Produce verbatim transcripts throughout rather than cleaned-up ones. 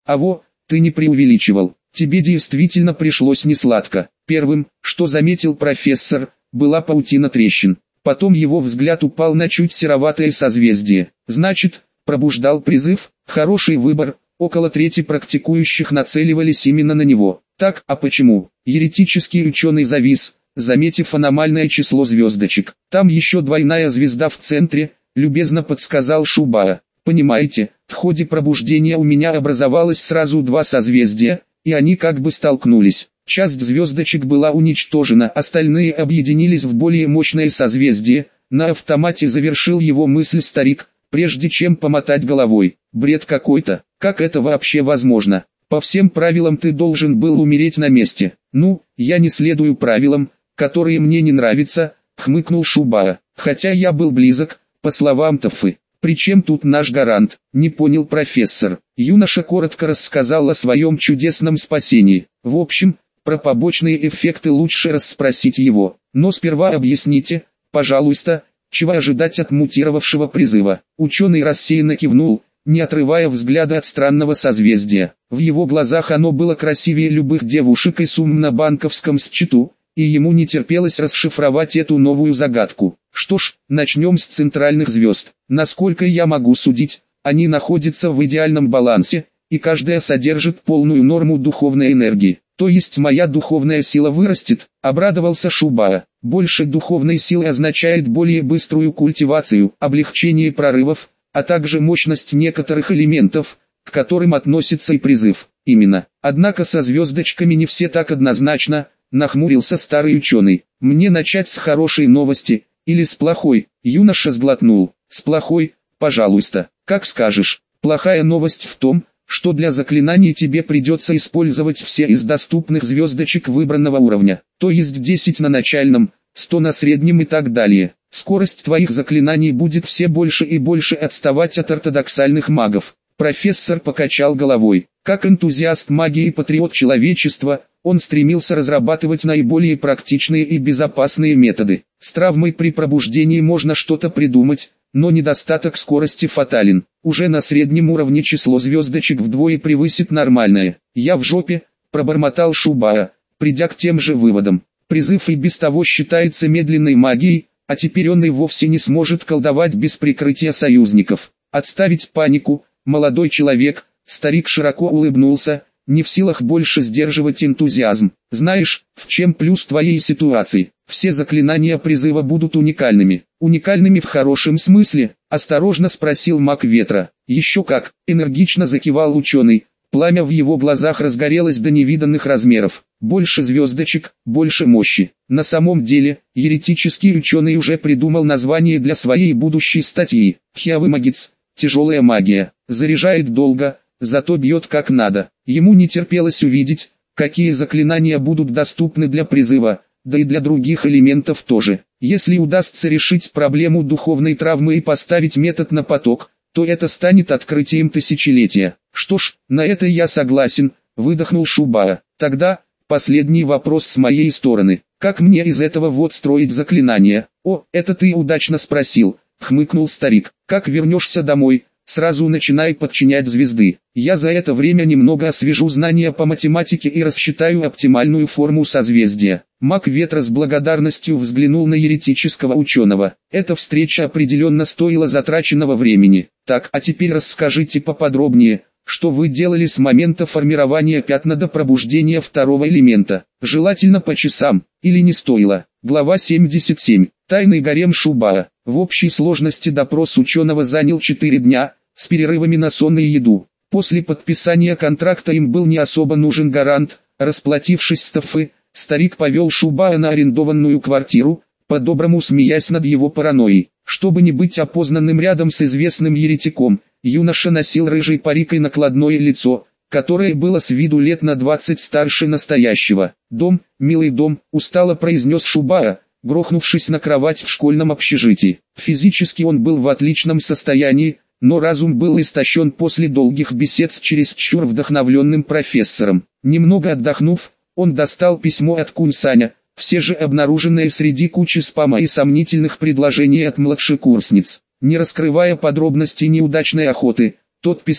Аво, ты не преувеличивал, тебе действительно пришлось несладко. Первым, что заметил профессор, была паутина трещин. Потом его взгляд упал на чуть сероватое созвездие. Значит, пробуждал призыв, хороший выбор, около трети практикующих нацеливались именно на него. Так, а почему? Еретический ученый завис, заметив аномальное число звездочек. Там еще двойная звезда в центре, любезно подсказал Шубара. Понимаете, в ходе пробуждения у меня образовалось сразу два созвездия, и они как бы столкнулись. Часть звездочек была уничтожена, остальные объединились в более мощное созвездие. На автомате завершил его мысль старик, прежде чем помотать головой. Бред какой-то, как это вообще возможно? По всем правилам ты должен был умереть на месте. Ну, я не следую правилам, которые мне не нравятся, хмыкнул Шубара. Хотя я был близок, по словам Тафы. Причем тут наш гарант? Не понял профессор. Юноша коротко рассказал о своем чудесном спасении. В общем, про побочные эффекты лучше расспросить его. Но сперва объясните, пожалуйста, чего ожидать от мутировавшего призыва. Ученый рассеянно кивнул, не отрывая взгляда от странного созвездия. В его глазах оно было красивее любых девушек и сумм на банковском счету, и ему не терпелось расшифровать эту новую загадку. Что ж, начнем с центральных звезд. Насколько я могу судить, они находятся в идеальном балансе, и каждая содержит полную норму духовной энергии. То есть моя духовная сила вырастет, обрадовался Шубара. Больше духовной силы означает более быструю культивацию, облегчение прорывов, а также мощность некоторых элементов, к которым относится и призыв. Именно. Однако со звездочками не все так однозначно, нахмурился старый ученый. Мне начать с хорошей новости, или с плохой? Юноша сглотнул. С плохой, пожалуйста, как скажешь. Плохая новость в том, что для заклинаний тебе придется использовать все из доступных звездочек выбранного уровня, то есть десять на начальном, сто на среднем и так далее. Скорость твоих заклинаний будет все больше и больше отставать от ортодоксальных магов. Профессор покачал головой. Как энтузиаст магии и патриот человечества, он стремился разрабатывать наиболее практичные и безопасные методы. С травмой при пробуждении можно что-то придумать, но недостаток скорости фатален. Уже на среднем уровне число звездочек вдвое превысит нормальное. Я в жопе, пробормотал Шубара, придя к тем же выводам. Призыв и без того считается медленной магией, а теперь он и вовсе не сможет колдовать без прикрытия союзников. Отставить панику, молодой человек, старик широко улыбнулся, не в силах больше сдерживать энтузиазм. Знаешь, в чем плюс твоей ситуации? Все заклинания призыва будут уникальными. Уникальными в хорошем смысле? Осторожно спросил маг ветра. Еще как, энергично закивал ученый. Пламя в его глазах разгорелось до невиданных размеров. Больше звездочек, больше мощи. На самом деле, еретический ученый уже придумал название для своей будущей статьи. Хиавы Магиц. Тяжелая магия. Заряжает долго, зато бьет как надо. Ему не терпелось увидеть, какие заклинания будут доступны для призыва, да и для других элементов тоже. Если удастся решить проблему духовной травмы и поставить метод на поток, то это станет открытием тысячелетия. Что ж, на это я согласен, выдохнул Шубара. Тогда, последний вопрос с моей стороны. Как мне из этого вот строить заклинания? О, это ты удачно спросил, хмыкнул старик. Как вернешься домой, сразу начинай подчинять звезды. Я за это время немного освежу знания по математике и рассчитаю оптимальную форму созвездия. Маг ветра с благодарностью взглянул на еретического ученого. Эта встреча определенно стоила затраченного времени. Так, а теперь расскажите поподробнее, что вы делали с момента формирования пятна до пробуждения второго элемента. Желательно по часам, или не стоило. Глава семьдесят семь. Тайный гарем Шубара. В общей сложности допрос ученого занял четыре дня, с перерывами на сон и еду. После подписания контракта им был не особо нужен гарант. Расплатившись с Тафы, старик повел Шубара на арендованную квартиру, по-доброму смеясь над его паранойей. Чтобы не быть опознанным рядом с известным еретиком, юноша носил рыжий парик и накладное лицо, которое было с виду лет на двадцать старше настоящего. «Дом, милый дом», устало произнес Шубара, грохнувшись на кровать в школьном общежитии. Физически он был в отличном состоянии, но разум был истощен после долгих бесед с чересчур вдохновленным профессором. Немного отдохнув, он достал письмо от Кунь-Саня, все же обнаруженное среди кучи спама и сомнительных предложений от младшекурсниц. Не раскрывая подробностей неудачной охоты, тот писал,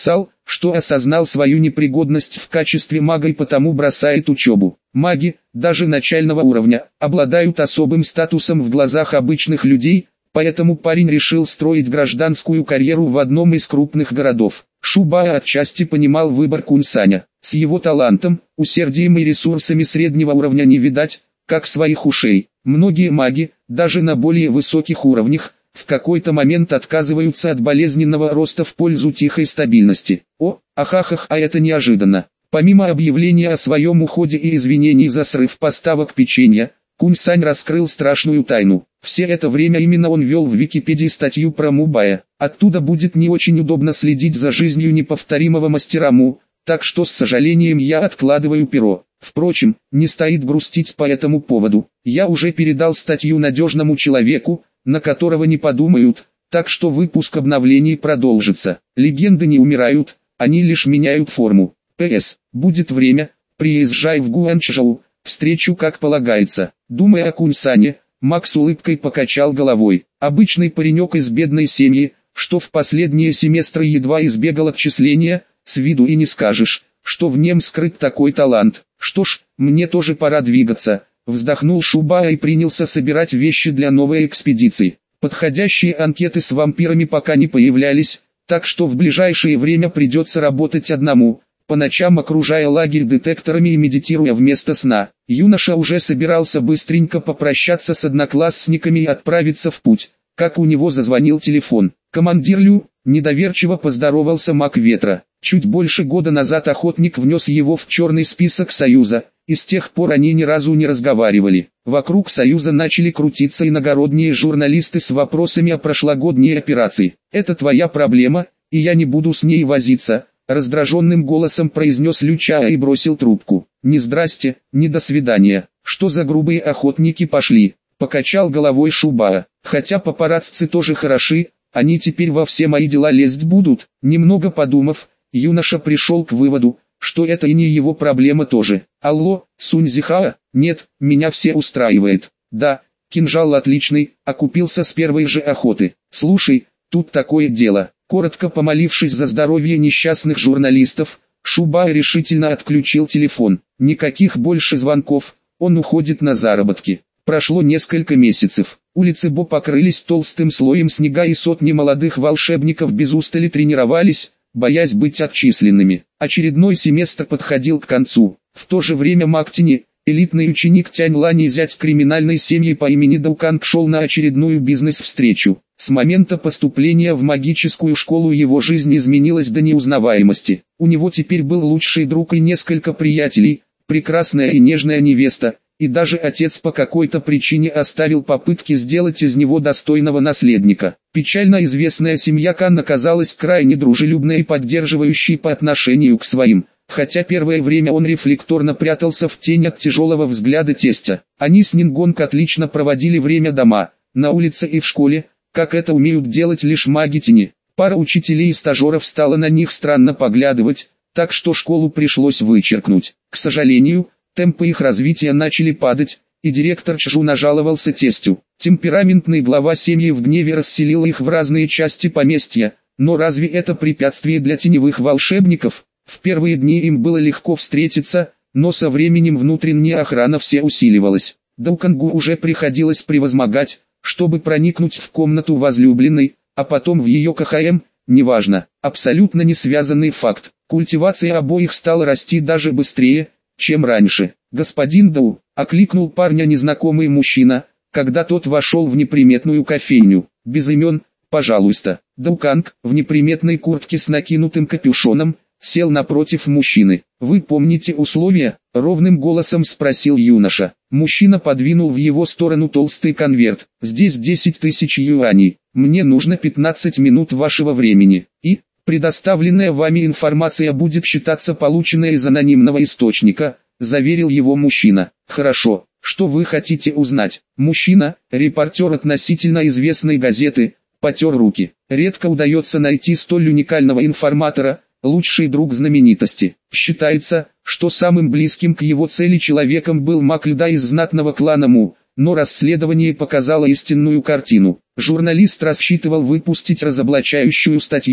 что осознал свою непригодность в качестве мага и потому бросает учебу. Маги, даже начального уровня, обладают особым статусом в глазах обычных людей, поэтому парень решил строить гражданскую карьеру в одном из крупных городов. Шубао отчасти понимал выбор Кунь-саня. С его талантом, усердием и ресурсами среднего уровня не видать, как своих ушей. Многие маги, даже на более высоких уровнях, в какой-то момент отказываются от болезненного роста в пользу тихой стабильности. О, ахахах, а это неожиданно. Помимо объявления о своем уходе и извинений за срыв поставок печенья, Кунь-сань раскрыл страшную тайну. Все это время именно он вел в Википедии статью про Мубая. Оттуда будет не очень удобно следить за жизнью неповторимого мастера Му, так что с сожалением я откладываю перо. Впрочем, не стоит грустить по этому поводу. Я уже передал статью надежному человеку, на которого не подумают, так что выпуск обновлений продолжится. Легенды не умирают, они лишь меняют форму. П С. Будет время, приезжай в Гуанчжоу, встречу как полагается. Думая о Кунь-сане, Мак с улыбкой покачал головой. Обычный паренек из бедной семьи, что в последние семестры едва избегал отчисления, с виду и не скажешь, что в нем скрыт такой талант. Что ж, мне тоже пора двигаться. Вздохнул Шубао и принялся собирать вещи для новой экспедиции. Подходящие анкеты с вампирами пока не появлялись, так что в ближайшее время придется работать одному, по ночам окружая лагерь детекторами и медитируя вместо сна. Юноша уже собирался быстренько попрощаться с одноклассниками и отправиться в путь, как у него зазвонил телефон. «Командир Лю», недоверчиво поздоровался маг ветра. Чуть больше года назад охотник внес его в черный список Союза, и с тех пор они ни разу не разговаривали. Вокруг Союза начали крутиться иногородние журналисты с вопросами о прошлогодней операции. «Это твоя проблема, и я не буду с ней возиться», — раздраженным голосом произнес Люча и бросил трубку. «Ни здрасте, ни до свидания. Что за грубые охотники пошли?» — покачал головой Шубао. «Хотя папарацци тоже хороши, они теперь во все мои дела лезть будут». Немного подумав, юноша пришел к выводу, что это и не его проблема тоже. «Алло, Сунь-Зихао? Нет, меня все устраивает. Да, кинжал отличный, окупился с первой же охоты. Слушай, тут такое дело». Коротко помолившись за здоровье несчастных журналистов, Шубао решительно отключил телефон. Никаких больше звонков, он уходит на заработки. Прошло несколько месяцев. Улицы Бо покрылись толстым слоем снега, и сотни молодых волшебников без устали тренировались, боясь быть отчисленными. Очередной семестр подходил к концу. В то же время Мак Тени, элитный ученик Тянь Лань и зять криминальной семьи по имени Дауканг, шел на очередную бизнес-встречу. С момента поступления в магическую школу его жизнь изменилась до неузнаваемости. У него теперь был лучший друг и несколько приятелей, прекрасная и нежная невеста, и даже отец по какой-то причине оставил попытки сделать из него достойного наследника. Печально известная семья Кан оказалась крайне дружелюбной и поддерживающей по отношению к своим, хотя первое время он рефлекторно прятался в тень от тяжелого взгляда тестя. Они с Нингонг отлично проводили время дома, на улице и в школе, как это умеют делать лишь маги тени. Пара учителей и стажеров стала на них странно поглядывать, так что школу пришлось вычеркнуть. К сожалению, темпы их развития начали падать, и директор Чжу нажаловался тестю. Темпераментный глава семьи в гневе расселил их в разные части поместья, но разве это препятствие для теневых волшебников? В первые дни им было легко встретиться, но со временем внутренняя охрана все усиливалась. Даукангу уже приходилось превозмогать, чтобы проникнуть в комнату возлюбленной, а потом в ее ка ха эм, неважно, абсолютно не связанный факт. Культивация обоих стала расти даже быстрее, чем раньше. «Господин Дау», — окликнул парня незнакомый мужчина, когда тот вошел в неприметную кофейню. «Без имен, пожалуйста». Дауканг, в неприметной куртке с накинутым капюшоном, сел напротив мужчины. «Вы помните условия?» — ровным голосом спросил юноша. Мужчина подвинул в его сторону толстый конверт. «Здесь десять тысяч юаней. Мне нужно пятнадцать минут вашего времени. И, предоставленная вами информация будет считаться полученной из анонимного источника», — заверил его мужчина. «Хорошо, что вы хотите узнать?» Мужчина, репортер относительно известной газеты, потер руки. Редко удается найти столь уникального информатора, лучший друг знаменитости. Считается, что самым близким к его цели человеком был маг льда из знатного клана Му, но расследование показало истинную картину. Журналист рассчитывал выпустить разоблачающую статью,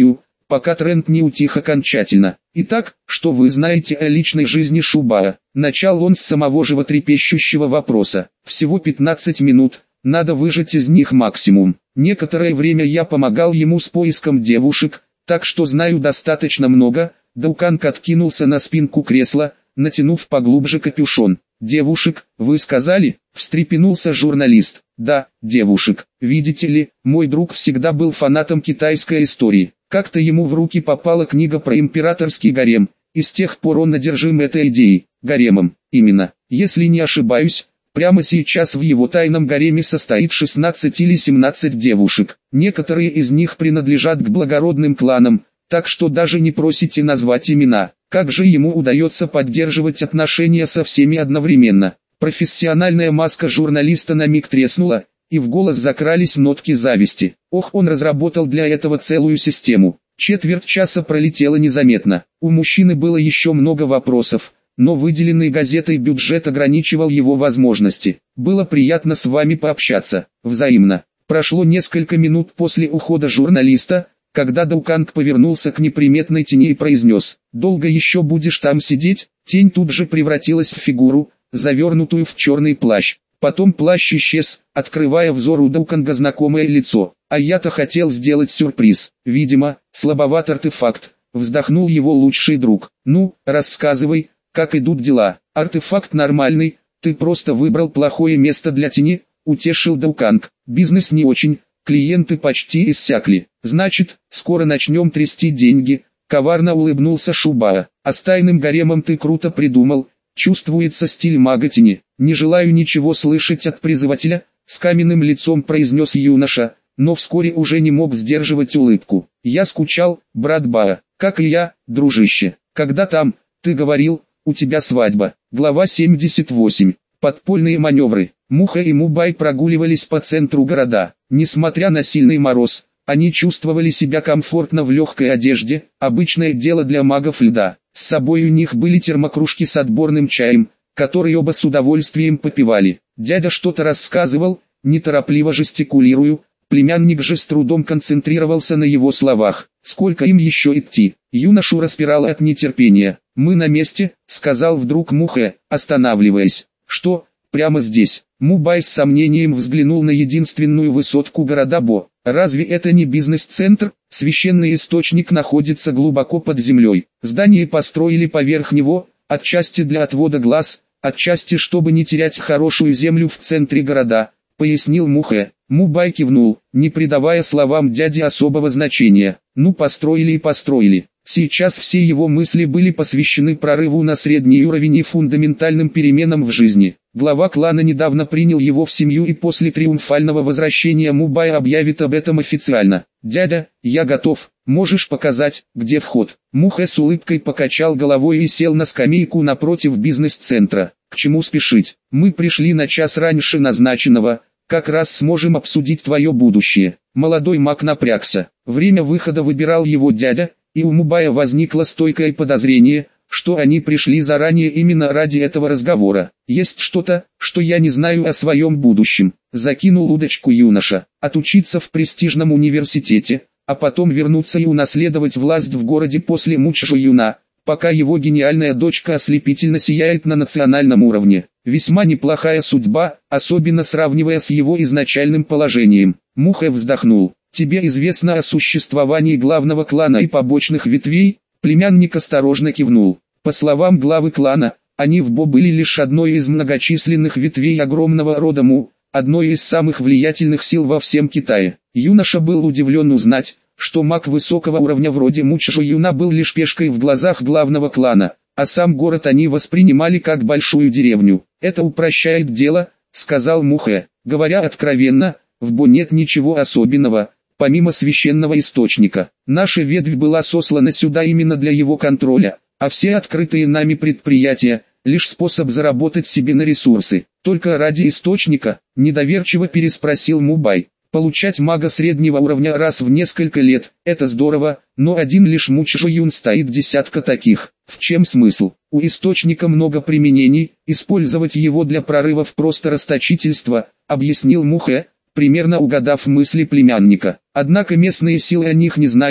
пока тренд не утих окончательно. Итак, что вы знаете о личной жизни Шубая? Начал он с самого животрепещущего вопроса. Всего пятнадцать минут, надо выжать из них максимум. Некоторое время я помогал ему с поиском девушек, так что знаю достаточно много. Дауканг откинулся на спинку кресла, натянув поглубже капюшон. «Девушек, вы сказали?» – встрепенулся журналист. «Да, девушек. Видите ли, мой друг всегда был фанатом китайской истории. Как-то ему в руки попала книга про императорский гарем, и с тех пор он одержим этой идеей, гаремом. Именно, если не ошибаюсь, прямо сейчас в его тайном гареме состоит шестнадцать или семнадцать девушек. Некоторые из них принадлежат к благородным кланам, так что даже не просите назвать имена. Как же ему удается поддерживать отношения со всеми одновременно?» Профессиональная маска журналиста на миг треснула, и в голос закрались нотки зависти. Ох, он разработал для этого целую систему. Четверть часа пролетела незаметно. У мужчины было еще много вопросов, но выделенный газетой бюджет ограничивал его возможности. «Было приятно с вами пообщаться. Взаимно». Прошло несколько минут после ухода журналиста, когда Дауканг повернулся к неприметной тени и произнес: «Долго еще будешь там сидеть?» Тень тут же превратилась в фигуру, завернутую в черный плащ. Потом плащ исчез, открывая взору Дауканга знакомое лицо. «А я-то хотел сделать сюрприз. Видимо, слабоват артефакт», вздохнул его лучший друг. «Ну, рассказывай, как идут дела?» «Артефакт нормальный, ты просто выбрал плохое место для тени», утешил Дауканг. «Бизнес не очень, клиенты почти иссякли. Значит, скоро начнем трясти деньги», коварно улыбнулся Шубая. «А с тайным гаремом ты круто придумал, чувствуется стиль мага тени». «Не желаю ничего слышать от призывателя», с каменным лицом произнес юноша, но вскоре уже не мог сдерживать улыбку. «Я скучал, брат Баа, как и я, дружище. Когда там, ты говорил, у тебя свадьба». Глава семьдесят восемь. Подпольные маневры. Муха и Мубай прогуливались по центру города. Несмотря на сильный мороз, они чувствовали себя комфортно в легкой одежде, обычное дело для магов льда. С собой у них были термокружки с отборным чаем, который оба с удовольствием попивали. Дядя что-то рассказывал, неторопливо жестикулируя, племянник же с трудом концентрировался на его словах. «Сколько им еще идти?» Юношу распирало от нетерпения. «Мы на месте», — сказал вдруг Муха, останавливаясь. «Что, прямо здесь?» Мубай с сомнением взглянул на единственную высотку города Бо. «Разве это не бизнес-центр? Священный источник находится глубоко под землей. Здание построили поверх него, отчасти для отвода глаз, отчасти чтобы не терять хорошую землю в центре города», пояснил Муха. Мубай кивнул, не придавая словам дяди особого значения. «Ну построили и построили». Сейчас все его мысли были посвящены прорыву на средний уровень и фундаментальным переменам в жизни. Глава клана недавно принял его в семью и после триумфального возвращения Мубай объявит об этом официально. «Дядя, я готов, можешь показать, где вход?» Муха с улыбкой покачал головой и сел на скамейку напротив бизнес-центра. «К чему спешить? Мы пришли на час раньше назначенного, как раз сможем обсудить твое будущее». Молодой маг напрягся. Время выхода выбирал его дядя, и у Мубая возникло стойкое подозрение, что они пришли заранее именно ради этого разговора. «Есть что-то, что я не знаю о своем будущем», — закинул удочку юноша. «Отучиться в престижном университете, а потом вернуться и унаследовать власть в городе после Мучжуюна, пока его гениальная дочка ослепительно сияет на национальном уровне. Весьма неплохая судьба, особенно сравнивая с его изначальным положением». Муха вздохнул. «Тебе известно о существовании главного клана и побочных ветвей?» Племянник осторожно кивнул. По словам главы клана, они в Бо были лишь одной из многочисленных ветвей огромного рода Му, одной из самых влиятельных сил во всем Китае. Юноша был удивлен узнать, что маг высокого уровня вроде Мучжуюна был лишь пешкой в глазах главного клана, а сам город они воспринимали как большую деревню. «Это упрощает дело», — сказал Муха. «Говоря откровенно, в Бо нет ничего особенного, помимо священного источника. Наша ветвь была сослана сюда именно для его контроля, а все открытые нами предприятия — лишь способ заработать себе на ресурсы. Только ради источника?» — недоверчиво переспросил Мубай. «Получать мага среднего уровня раз в несколько лет — это здорово, но один лишь Мучжуюн стоит десятка таких. В чем смысл? У источника много применений, использовать его для прорывов просто расточительство», — объяснил Муха, примерно угадав мысли племянника. «Однако местные силы о них не знают,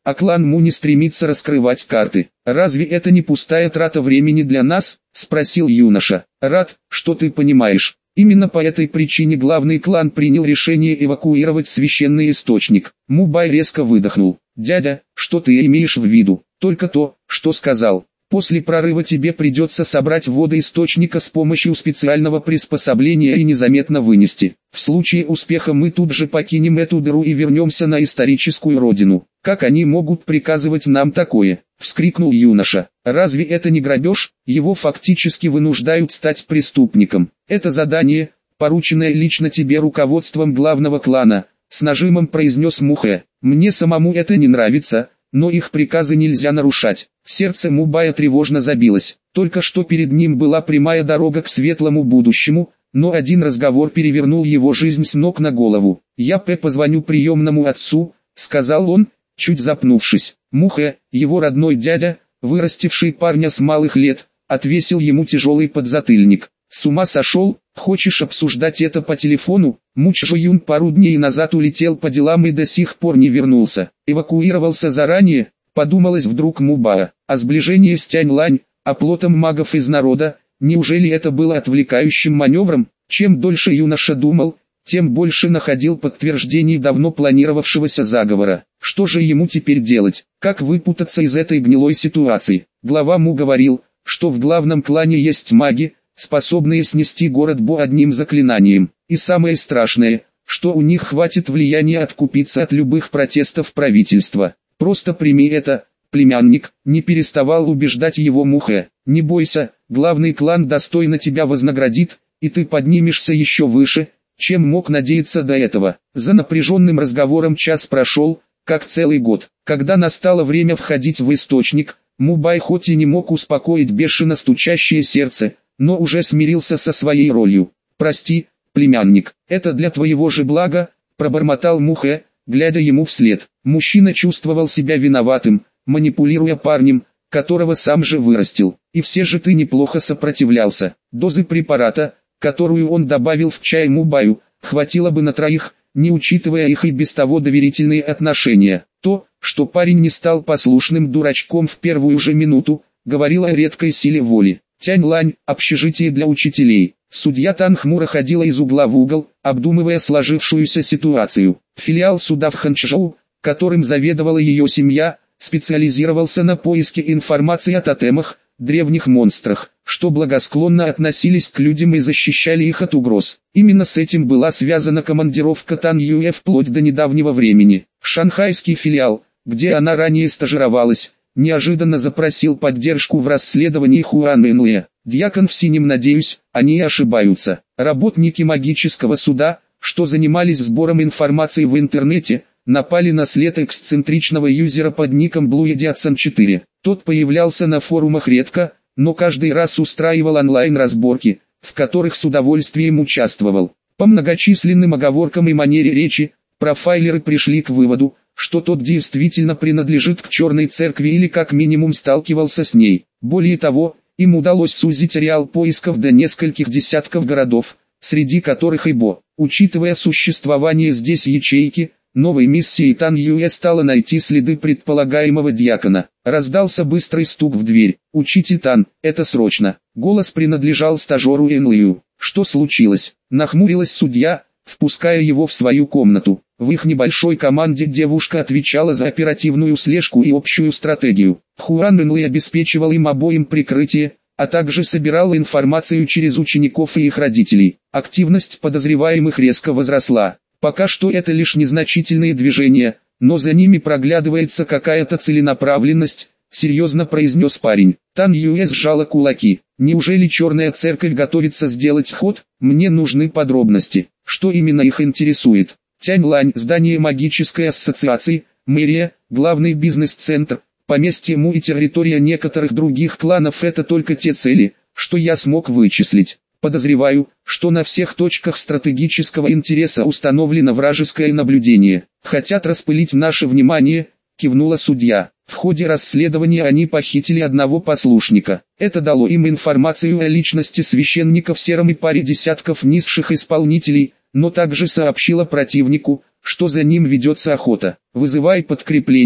а клан Му не стремится раскрывать карты. Разве это не пустая трата времени для нас? Спросил юноша. Рад, что ты понимаешь. Именно по этой причине главный клан принял решение эвакуировать священный источник. Мубай резко выдохнул. Дядя, что ты имеешь в виду? Только то, что сказал. После прорыва тебе придется собрать воды источника с помощью специального приспособления и незаметно вынести. В случае успеха мы тут же покинем эту дыру и вернемся на историческую родину. Как они могут приказывать нам такое? Вскрикнул юноша. Разве это не грабеж? Его фактически вынуждают стать преступником. Это задание, порученное лично тебе руководством главного клана, с нажимом произнес Мухэ. Мне самому это не нравится, но их приказы нельзя нарушать. Сердце Мубая тревожно забилось. Только что перед ним была прямая дорога к светлому будущему, но один разговор перевернул его жизнь с ног на голову. «Я П позвоню приемному отцу», — сказал он, чуть запнувшись. Мухэ, его родной дядя, вырастивший парня с малых лет, отвесил ему тяжелый подзатыльник. «С ума сошел? Хочешь обсуждать это по телефону?» Муч Жуюн пару дней назад улетел по делам и до сих пор не вернулся. Эвакуировался заранее, подумалось вдруг Мубая. А сближение с Тянь-Лань, оплотом магов из народа, неужели это было отвлекающим маневром? Чем дольше юноша думал, тем больше находил подтверждений давно планировавшегося заговора. Что же ему теперь делать? Как выпутаться из этой гнилой ситуации? Глава Му говорил, что в главном клане есть маги, способные снести город Бо одним заклинанием. И самое страшное, что у них хватит влияния откупиться от любых протестов правительства. Просто прими это, племянник, не переставал убеждать его Мухэ. Не бойся, главный клан достойно тебя вознаградит, и ты поднимешься еще выше, чем мог надеяться до этого. За напряженным разговором час прошел, как целый год. Когда настало время входить в источник, Мубай хоть и не мог успокоить бешено стучащее сердце, но уже смирился со своей ролью. «Прости, племянник, это для твоего же блага», — пробормотал Мухэ, глядя ему вслед. Мужчина чувствовал себя виноватым, манипулируя парнем, которого сам же вырастил. «И все же ты неплохо сопротивлялся. Дозы препарата, которую он добавил в чай Мубаю, хватило бы на троих, не учитывая их и без того доверительные отношения. То, что парень не стал послушным дурачком в первую же минуту, говорило о редкой силе воли. Тянь-Лань, общежитие для учителей. Судья Тан хмуро ходила из угла в угол, обдумывая сложившуюся ситуацию. Филиал суда в Ханчжоу, которым заведовала ее семья, специализировался на поиске информации о тотемах, древних монстрах, что благосклонно относились к людям и защищали их от угроз. Именно с этим была связана командировка Тан Юэ вплоть до недавнего времени. Шанхайский филиал, где она ранее стажировалась, неожиданно запросил поддержку в расследовании Хуан Энле. Дьякон в синем, надеюсь, они ошибаются. Работники магического суда, что занимались сбором информации в интернете, напали на след эксцентричного юзера под ником Блуедиатсон четыре. Тот появлялся на форумах редко, но каждый раз устраивал онлайн-разборки, в которых с удовольствием участвовал. По многочисленным оговоркам и манере речи, профайлеры пришли к выводу, что тот действительно принадлежит к черной церкви или как минимум сталкивался с ней. Более того, им удалось сузить ареал поисков до нескольких десятков городов, среди которых и Бо. Учитывая существование здесь ячейки, новой миссией Тан Юэ стало найти следы предполагаемого дьякона. Раздался быстрый стук в дверь. «Учитель Тан, это срочно!» Голос принадлежал стажеру Энлию. «Что случилось?» Нахмурилась судья, впуская его в свою комнату. В их небольшой команде девушка отвечала за оперативную слежку и общую стратегию. Хуан Энли обеспечивал им обоим прикрытие, а также собирал информацию через учеников и их родителей. Активность подозреваемых резко возросла. Пока что это лишь незначительные движения, но за ними проглядывается какая-то целенаправленность, серьезно произнес парень. Тан Юэ сжала кулаки. Неужели черная церковь готовится сделать ход? Мне нужны подробности. Что именно их интересует? Тянь-Лань, здание магической ассоциации, мэрия, главный бизнес-центр, поместье Му и территория некоторых других кланов — это только те цели, что я смог вычислить. Подозреваю, что на всех точках стратегического интереса установлено вражеское наблюдение. Хотят распылить наше внимание, кивнула судья. В ходе расследования они похитили одного послушника. Это дало им информацию о личности священника в сером и паре десятков низших исполнителей, но также сообщила противнику, что за ним ведется охота. «Вызывай подкрепление»,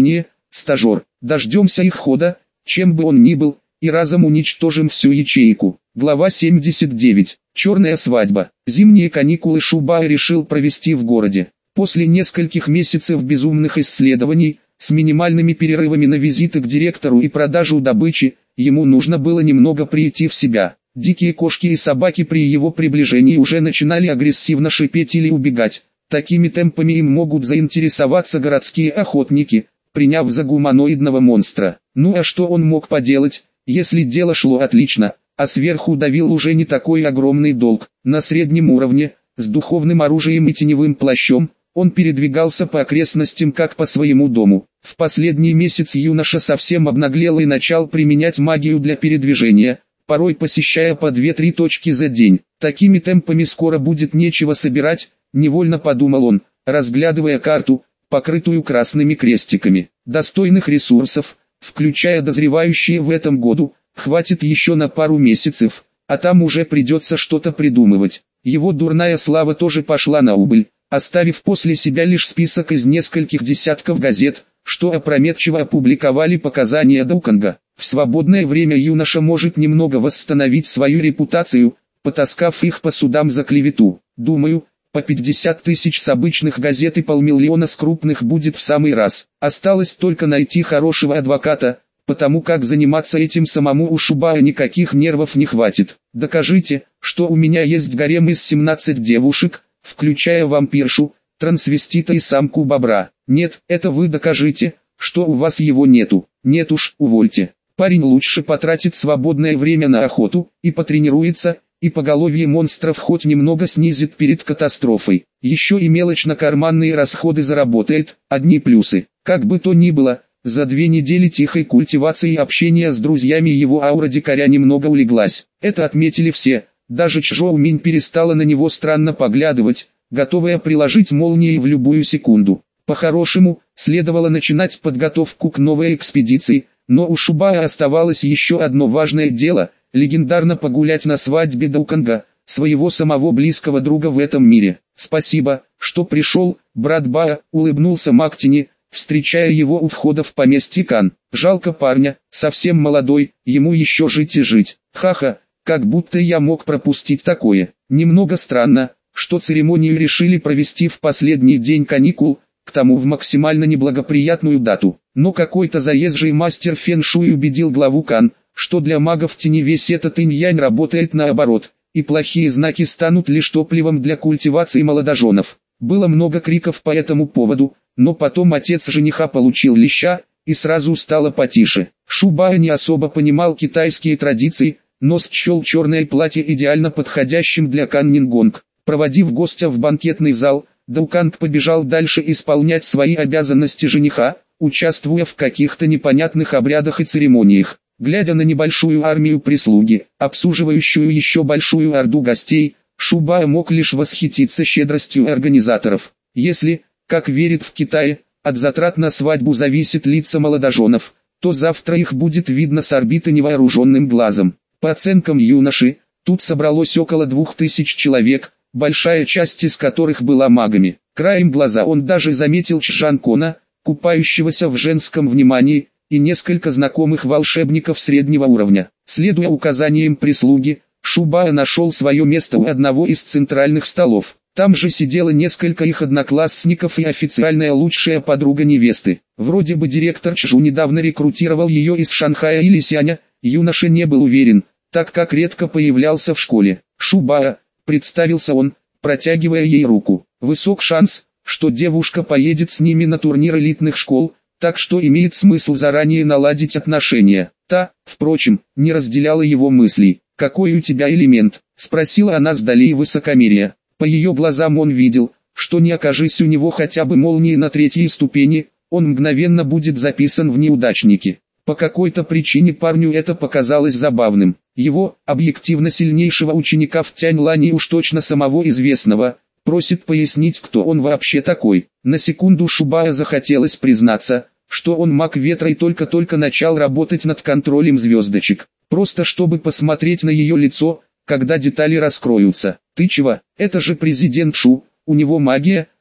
стажер. Дождемся их хода, чем бы он ни был, и разом уничтожим всю ячейку. Глава семьдесят девять. Черная свадьба. Зимние каникулы Шубай решил провести в городе. После нескольких месяцев безумных исследований, с минимальными перерывами на визиты к директору и продажу добычи, ему нужно было немного прийти в себя. Дикие кошки и собаки при его приближении уже начинали агрессивно шипеть или убегать. Такими темпами им могут заинтересоваться городские охотники, приняв за гуманоидного монстра. Ну а что он мог поделать, если дело шло отлично, а сверху давил уже не такой огромный долг. На среднем уровне, с духовным оружием и теневым плащом, он передвигался по окрестностям как по своему дому. В последний месяц юноша совсем обнаглел и начал применять магию для передвижения, порой посещая по две-три точки за день. Такими темпами скоро будет нечего собирать, невольно подумал он, разглядывая карту, покрытую красными крестиками. Достойных ресурсов, включая дозревающие в этом году, хватит еще на пару месяцев, а там уже придется что-то придумывать. Его дурная слава тоже пошла на убыль, оставив после себя лишь список из нескольких десятков газет, что опрометчиво опубликовали показания Дауканга. В свободное время юноша может немного восстановить свою репутацию, потаскав их по судам за клевету. Думаю, по пятьдесят тысяч с обычных газет и полмиллиона с крупных будет в самый раз. Осталось только найти хорошего адвоката, потому как заниматься этим самому у Шубая никаких нервов не хватит. Докажите, что у меня есть гарем из семнадцати девушек, включая вампиршу, трансвестита и самку бобра. Нет, это вы докажите, что у вас его нету. Нет уж, увольте. Парень лучше потратит свободное время на охоту, и потренируется, и поголовье монстров хоть немного снизит перед катастрофой. Еще и мелочно-карманные расходы заработает, одни плюсы. Как бы то ни было, за две недели тихой культивации и общения с друзьями его аура дикаря немного улеглась. Это отметили все, даже Чжоу Минь перестала на него странно поглядывать, готовая приложить молнии в любую секунду. По-хорошему, следовало начинать подготовку к новой экспедиции, но у Шубая оставалось еще одно важное дело – легендарно погулять на свадьбе Дауканга, своего самого близкого друга в этом мире. «Спасибо, что пришел, брат Бая», — улыбнулся Мактини, встречая его у входа в поместье Кан. «Жалко парня, совсем молодой, ему еще жить и жить. Ха-ха, как будто я мог пропустить такое. Немного странно, что церемонию решили провести в последний день каникул, к тому в максимально неблагоприятную дату. Но какой-то заезжий мастер фэн-шуй убедил главу Кан, что для магов тени весь этот инь-янь работает наоборот, и плохие знаки станут лишь топливом для культивации молодоженов. Было много криков по этому поводу, но потом отец жениха получил леща, и сразу стало потише. Шубай не особо понимал китайские традиции, но счел черное платье идеально подходящим для Кан Нингонг. Проводив гостя в банкетный зал, Дауканг побежал дальше исполнять свои обязанности жениха, участвуя в каких-то непонятных обрядах и церемониях. Глядя на небольшую армию прислуги, обслуживающую еще большую орду гостей, Шубай мог лишь восхититься щедростью организаторов. Если, как верит в Китае, от затрат на свадьбу зависит лица молодоженов, то завтра их будет видно с орбиты невооруженным глазом. По оценкам юноши, тут собралось около двух тысяч человек, большая часть из которых была магами. Краем глаза он даже заметил Чжан Кона, купающегося в женском внимании, и несколько знакомых волшебников среднего уровня. Следуя указаниям прислуги, Шубай нашел свое место у одного из центральных столов. Там же сидело несколько их одноклассников и официальная лучшая подруга невесты. Вроде бы директор Чжу недавно рекрутировал ее из Шанхая или Сяня, юноша не был уверен, так как редко появлялся в школе. «Шубая», — представился он, протягивая ей руку. Высок шанс, что девушка поедет с ними на турнир элитных школ, так что имеет смысл заранее наладить отношения. Та, впрочем, не разделяла его мыслей. «Какой у тебя элемент?» — спросила она с долей высокомерия. По ее глазам он видел, что не окажись у него хотя бы молнии на третьей ступени, он мгновенно будет записан в неудачники. По какой-то причине парню это показалось забавным. Его, объективно сильнейшего ученика в Тяньлане, уж точно самого известного, просит пояснить, кто он вообще такой. На секунду Шубая захотелось признаться, что он маг ветра и только-только начал работать над контролем звездочек. Просто чтобы посмотреть на ее лицо, когда детали раскроются. «Ты чего? Это же президент Шу, у него магия»,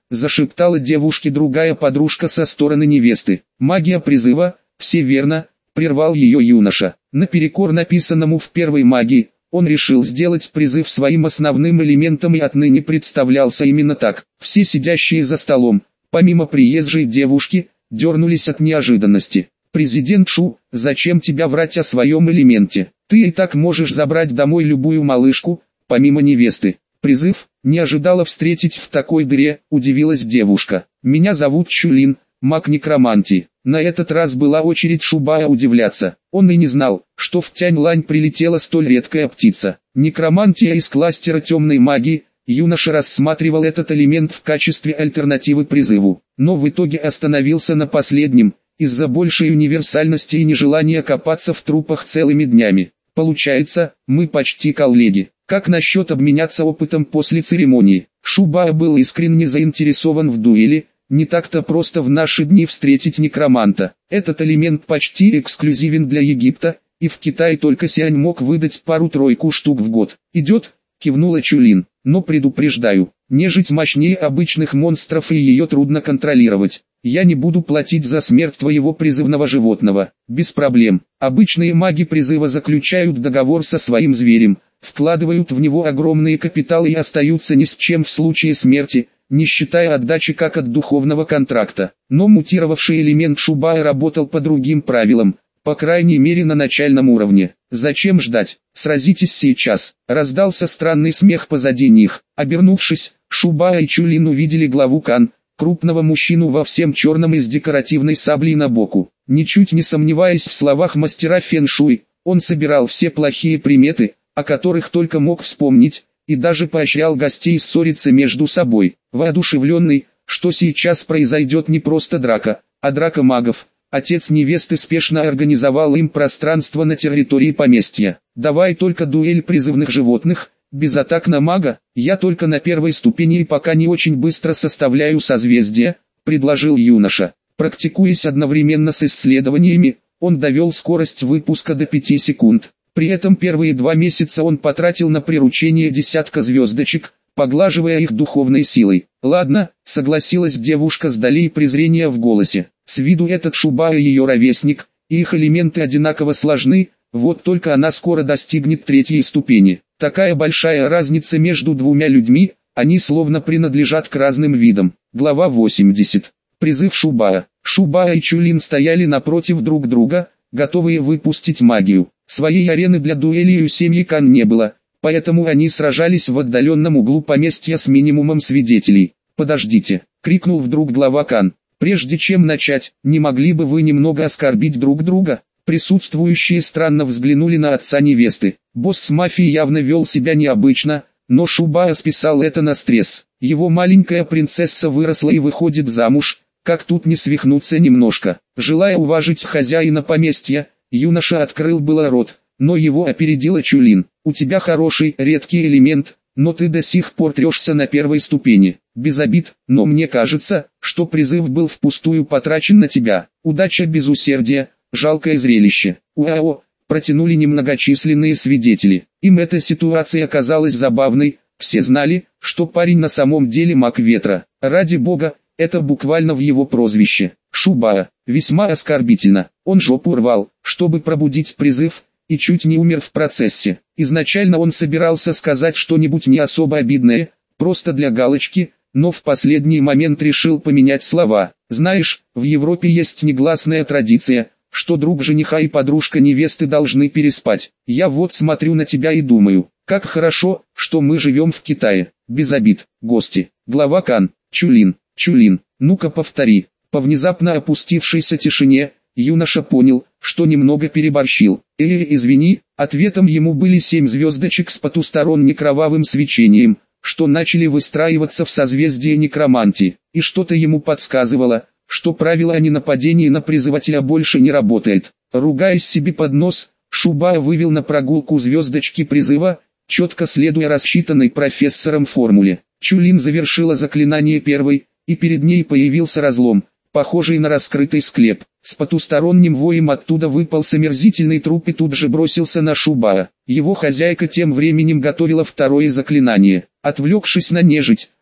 зашептала девушке другая подружка со стороны невесты. Магия призыва, все верно, прервал ее юноша. Наперекор написанному в первой магии, он решил сделать призыв своим основным элементом и отныне представлялся именно так. Все сидящие за столом, помимо приезжей девушки, дернулись от неожиданности. «Президент Шу, зачем тебя врать о своем элементе? Ты и так можешь забрать домой любую малышку, помимо невесты». Призыв не ожидала встретить в такой дыре, удивилась девушка. «Меня зовут Чулин, маг некромантии». На этот раз была очередь Шубая удивляться. Он и не знал, что в Тянь-Лань прилетела столь редкая птица. Некромантия из кластера темной магии. Юноша рассматривал этот элемент в качестве альтернативы призыву, но в итоге остановился на последнем, из-за большей универсальности и нежелания копаться в трупах целыми днями. Получается, мы почти коллеги. Как насчет обменяться опытом после церемонии? Шубая был искренне заинтересован в дуэли. Не так-то просто в наши дни встретить некроманта. Этот элемент почти эксклюзивен для Египта, и в Китае только Сиань мог выдать пару-тройку штук в год. «Идет», — кивнула Чулин, — «но предупреждаю, нежить мощнее обычных монстров и ее трудно контролировать. Я не буду платить за смерть твоего призывного животного». «Без проблем. Обычные маги призыва заключают договор со своим зверем, вкладывают в него огромные капиталы и остаются ни с чем в случае смерти, не считая отдачи как от духовного контракта. Но мутировавший элемент Шубая работал по другим правилам, по крайней мере на начальном уровне. «Зачем ждать? Сразитесь сейчас!» Раздался странный смех позади них. Обернувшись, Шубая и Чулин увидели главу Кан, крупного мужчину во всем черном и с декоративной саблей на боку. Ничуть не сомневаясь в словах мастера фэн-шуй, он собирал все плохие приметы, о которых только мог вспомнить, и даже поощрял гостей ссориться между собой. Воодушевленный, что сейчас произойдет не просто драка, а драка магов, отец невесты спешно организовал им пространство на территории поместья. «Давай только дуэль призывных животных, без атак на мага, я только на первой ступени и пока не очень быстро составляю созвездия», — предложил юноша. Практикуясь одновременно с исследованиями, он довел скорость выпуска до пяти секунд. При этом первые два месяца он потратил на приручение десятка звездочек, поглаживая их духовной силой. «Ладно», — согласилась девушка с долей презрения в голосе. С виду этот Шубая ее ровесник, и их элементы одинаково сложны, вот только она скоро достигнет третьей ступени. Такая большая разница между двумя людьми, они словно принадлежат к разным видам. Глава восемьдесят. Призыв Шубая. Шубая и Чулин стояли напротив друг друга, готовые выпустить магию. Своей арены для дуэли у семьи Кан не было, поэтому они сражались в отдаленном углу поместья с минимумом свидетелей. «Подождите!» — крикнул вдруг глава Кан. «Прежде чем начать, не могли бы вы немного оскорбить друг друга?» Присутствующие странно взглянули на отца невесты. Босс мафии явно вел себя необычно, но Шубая списал это на стресс. Его маленькая принцесса выросла и выходит замуж, как тут не свихнуться немножко. Желая уважить хозяина поместья, юноша открыл было рот, но его опередила Чулин. «У тебя хороший, редкий элемент, но ты до сих пор трешься на первой ступени. Без обид, но мне кажется, что призыв был впустую потрачен на тебя. Удача без усердия, жалкое зрелище». «Уао», протянули немногочисленные свидетели. Им эта ситуация казалась забавной, все знали, что парень на самом деле маг ветра. Ради бога, это буквально в его прозвище. Шубая, весьма оскорбительно. Он жопу рвал, чтобы пробудить призыв, и чуть не умер в процессе. Изначально он собирался сказать что-нибудь не особо обидное, просто для галочки, но в последний момент решил поменять слова. «Знаешь, в Европе есть негласная традиция, что друг жениха и подружка невесты должны переспать. Я вот смотрю на тебя и думаю, как хорошо, что мы живем в Китае. Без обид, гости». Глава Кан. «Чулин, Чулин, ну-ка повтори». По внезапно опустившейся тишине, юноша понял, что немного переборщил. «Э, извини», ответом ему были семь звездочек с потусторонне кровавым свечением, что начали выстраиваться в созвездие некромантии, и что-то ему подсказывало, что правило о ненападении на призывателя больше не работает. Ругаясь себе под нос, Шубая вывел на прогулку звездочки призыва, четко следуя рассчитанной профессором формуле. Чулин завершила заклинание первой, и перед ней появился разлом, похожий на раскрытый склеп. С потусторонним воем оттуда выпал омерзительный труп и тут же бросился на Шубая. Его хозяйка тем временем готовила второе заклинание. Отвлекшись на нежить,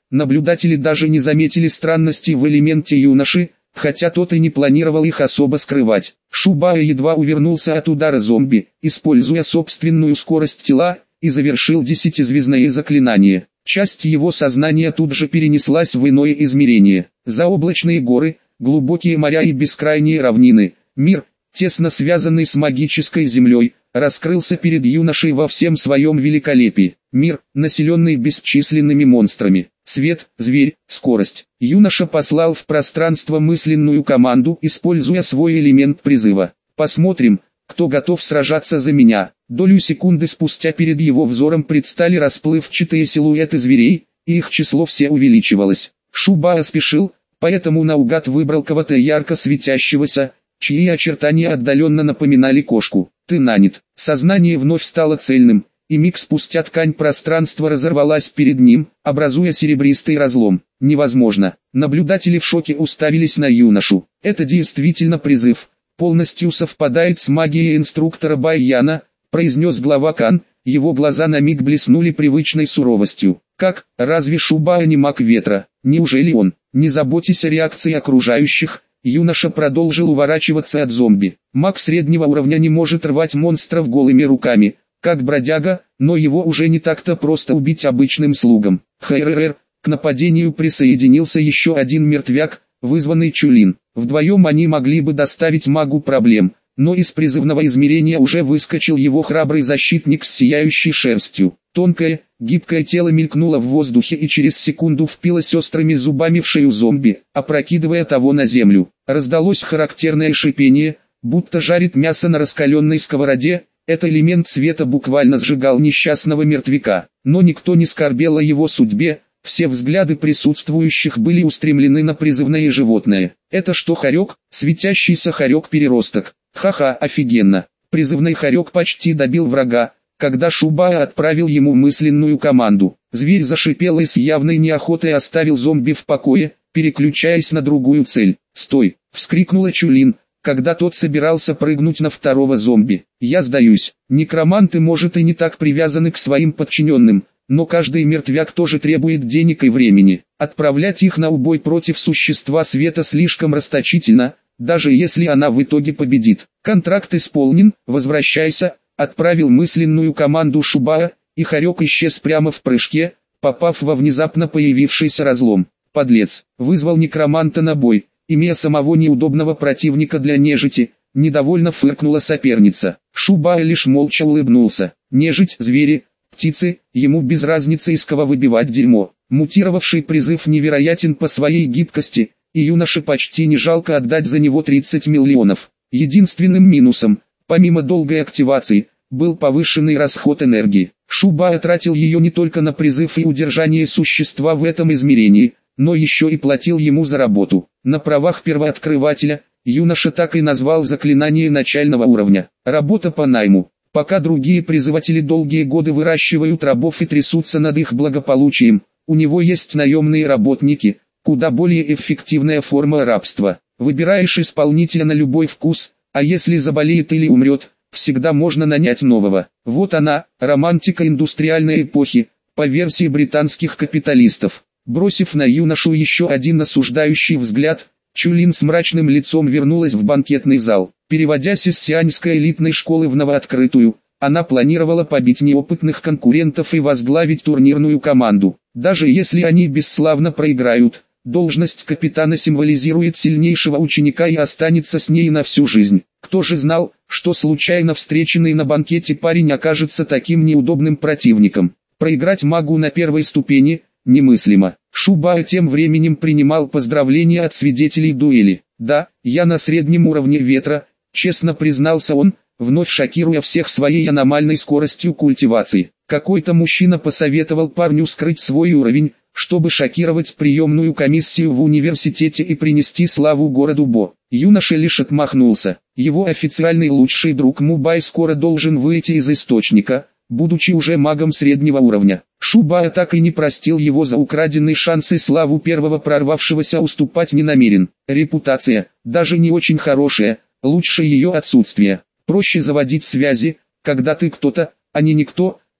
наблюдатели даже не заметили странностей в элементе юноши, хотя тот и не планировал их особо скрывать. Шубая едва увернулся от удара зомби, используя собственную скорость тела, и завершил десятизвездное заклинание. Часть его сознания тут же перенеслась в иное измерение. Заоблачные горы, глубокие моря и бескрайние равнины. Мир, тесно связанный с магической землей, раскрылся перед юношей во всем своем великолепии. Мир, населенный бесчисленными монстрами. Свет, зверь, скорость. Юноша послал в пространство мысленную команду, используя свой элемент призыва. «Посмотрим, кто готов сражаться за меня». Долю секунды спустя перед его взором предстали расплывчатые силуэты зверей, и их число все увеличивалось. Шубая спешил, поэтому наугад выбрал кого-то ярко светящегося, чьи очертания отдаленно напоминали кошку. «Ты нанят». Сознание вновь стало цельным, и миг спустя ткань пространства разорвалась перед ним, образуя серебристый разлом. Невозможно. Наблюдатели в шоке уставились на юношу. Это действительно призыв. Полностью совпадает с магией инструктора Байяна, произнес глава Кан. Его глаза на миг блеснули привычной суровостью. Как, разве Шубая не маг ветра? Неужели он? Не заботясь о реакции окружающих, юноша продолжил уворачиваться от зомби. Маг среднего уровня не может рвать монстров голыми руками, как бродяга, но его уже не так-то просто убить обычным слугам. ХРР, к нападению присоединился еще один мертвяк, вызванный Чулин. Вдвоем они могли бы доставить магу проблем, но из призывного измерения уже выскочил его храбрый защитник с сияющей шерстью. Тонкое, гибкое тело мелькнуло в воздухе и через секунду впилось острыми зубами в шею зомби, опрокидывая того на землю. Раздалось характерное шипение, будто жарит мясо на раскаленной сковороде. Этот элемент света буквально сжигал несчастного мертвяка, но никто не скорбел о его судьбе. Все взгляды присутствующих были устремлены на призывное животное. Это что, хорек? Светящийся хорек-переросток. Ха-ха, офигенно. Призывный хорек почти добил врага, когда Шубая отправил ему мысленную команду. Зверь зашипел и с явной неохотой оставил зомби в покое, переключаясь на другую цель. «Стой!» — вскрикнула Чулин, когда тот собирался прыгнуть на второго зомби. «Я сдаюсь. Некроманты, может, и не так привязаны к своим подчиненным, но каждый мертвяк тоже требует денег и времени. Отправлять их на убой против существа света слишком расточительно, даже если она в итоге победит. Контракт исполнен, возвращайся», отправил мысленную команду Шубая, и хорек исчез прямо в прыжке, попав во внезапно появившийся разлом. «Подлец», вызвал некроманта на бой, имея самого неудобного противника для нежити, недовольно фыркнула соперница. Шубая лишь молча улыбнулся. Нежить, звери, птицы, ему без разницы из кого выбивать дерьмо. Мутировавший призыв невероятен по своей гибкости, и юноше почти не жалко отдать за него тридцать миллионов. Единственным минусом, помимо долгой активации, был повышенный расход энергии. Шубая тратил ее не только на призыв и удержание существа в этом измерении, но еще и платил ему за работу. На правах первооткрывателя, юноша так и назвал заклинание начального уровня. Работа по найму. Пока другие призыватели долгие годы выращивают рабов и трясутся над их благополучием, у него есть наемные работники, куда более эффективная форма рабства. Выбираешь исполнителя на любой вкус, а если заболеет или умрет, всегда можно нанять нового. Вот она, романтика индустриальной эпохи, по версии британских капиталистов. Бросив на юношу еще один осуждающий взгляд, Чулин с мрачным лицом вернулась в банкетный зал. Переводясь из сианьской элитной школы в новооткрытую, она планировала побить неопытных конкурентов и возглавить турнирную команду. Даже если они бесславно проиграют, должность капитана символизирует сильнейшего ученика и останется с ней на всю жизнь. Кто же знал, что случайно встреченный на банкете парень окажется таким неудобным противником? Проиграть магу на первой ступени – немыслимо. Шубая тем временем принимал поздравления от свидетелей дуэли. «Да, я на среднем уровне ветра», — честно признался он, вновь шокируя всех своей аномальной скоростью культивации. Какой-то мужчина посоветовал парню скрыть свой уровень, чтобы шокировать приемную комиссию в университете и принести славу городу Бо. Юноша лишь отмахнулся. Его официальный лучший друг Мубай скоро должен выйти из источника, будучи уже магом среднего уровня. Шубая так и не простил его за украденный шанс и славу первого прорвавшегося уступать не намерен. Репутация, даже не очень хорошая, лучше ее отсутствие. Проще заводить связи, когда ты кто-то, а не никто,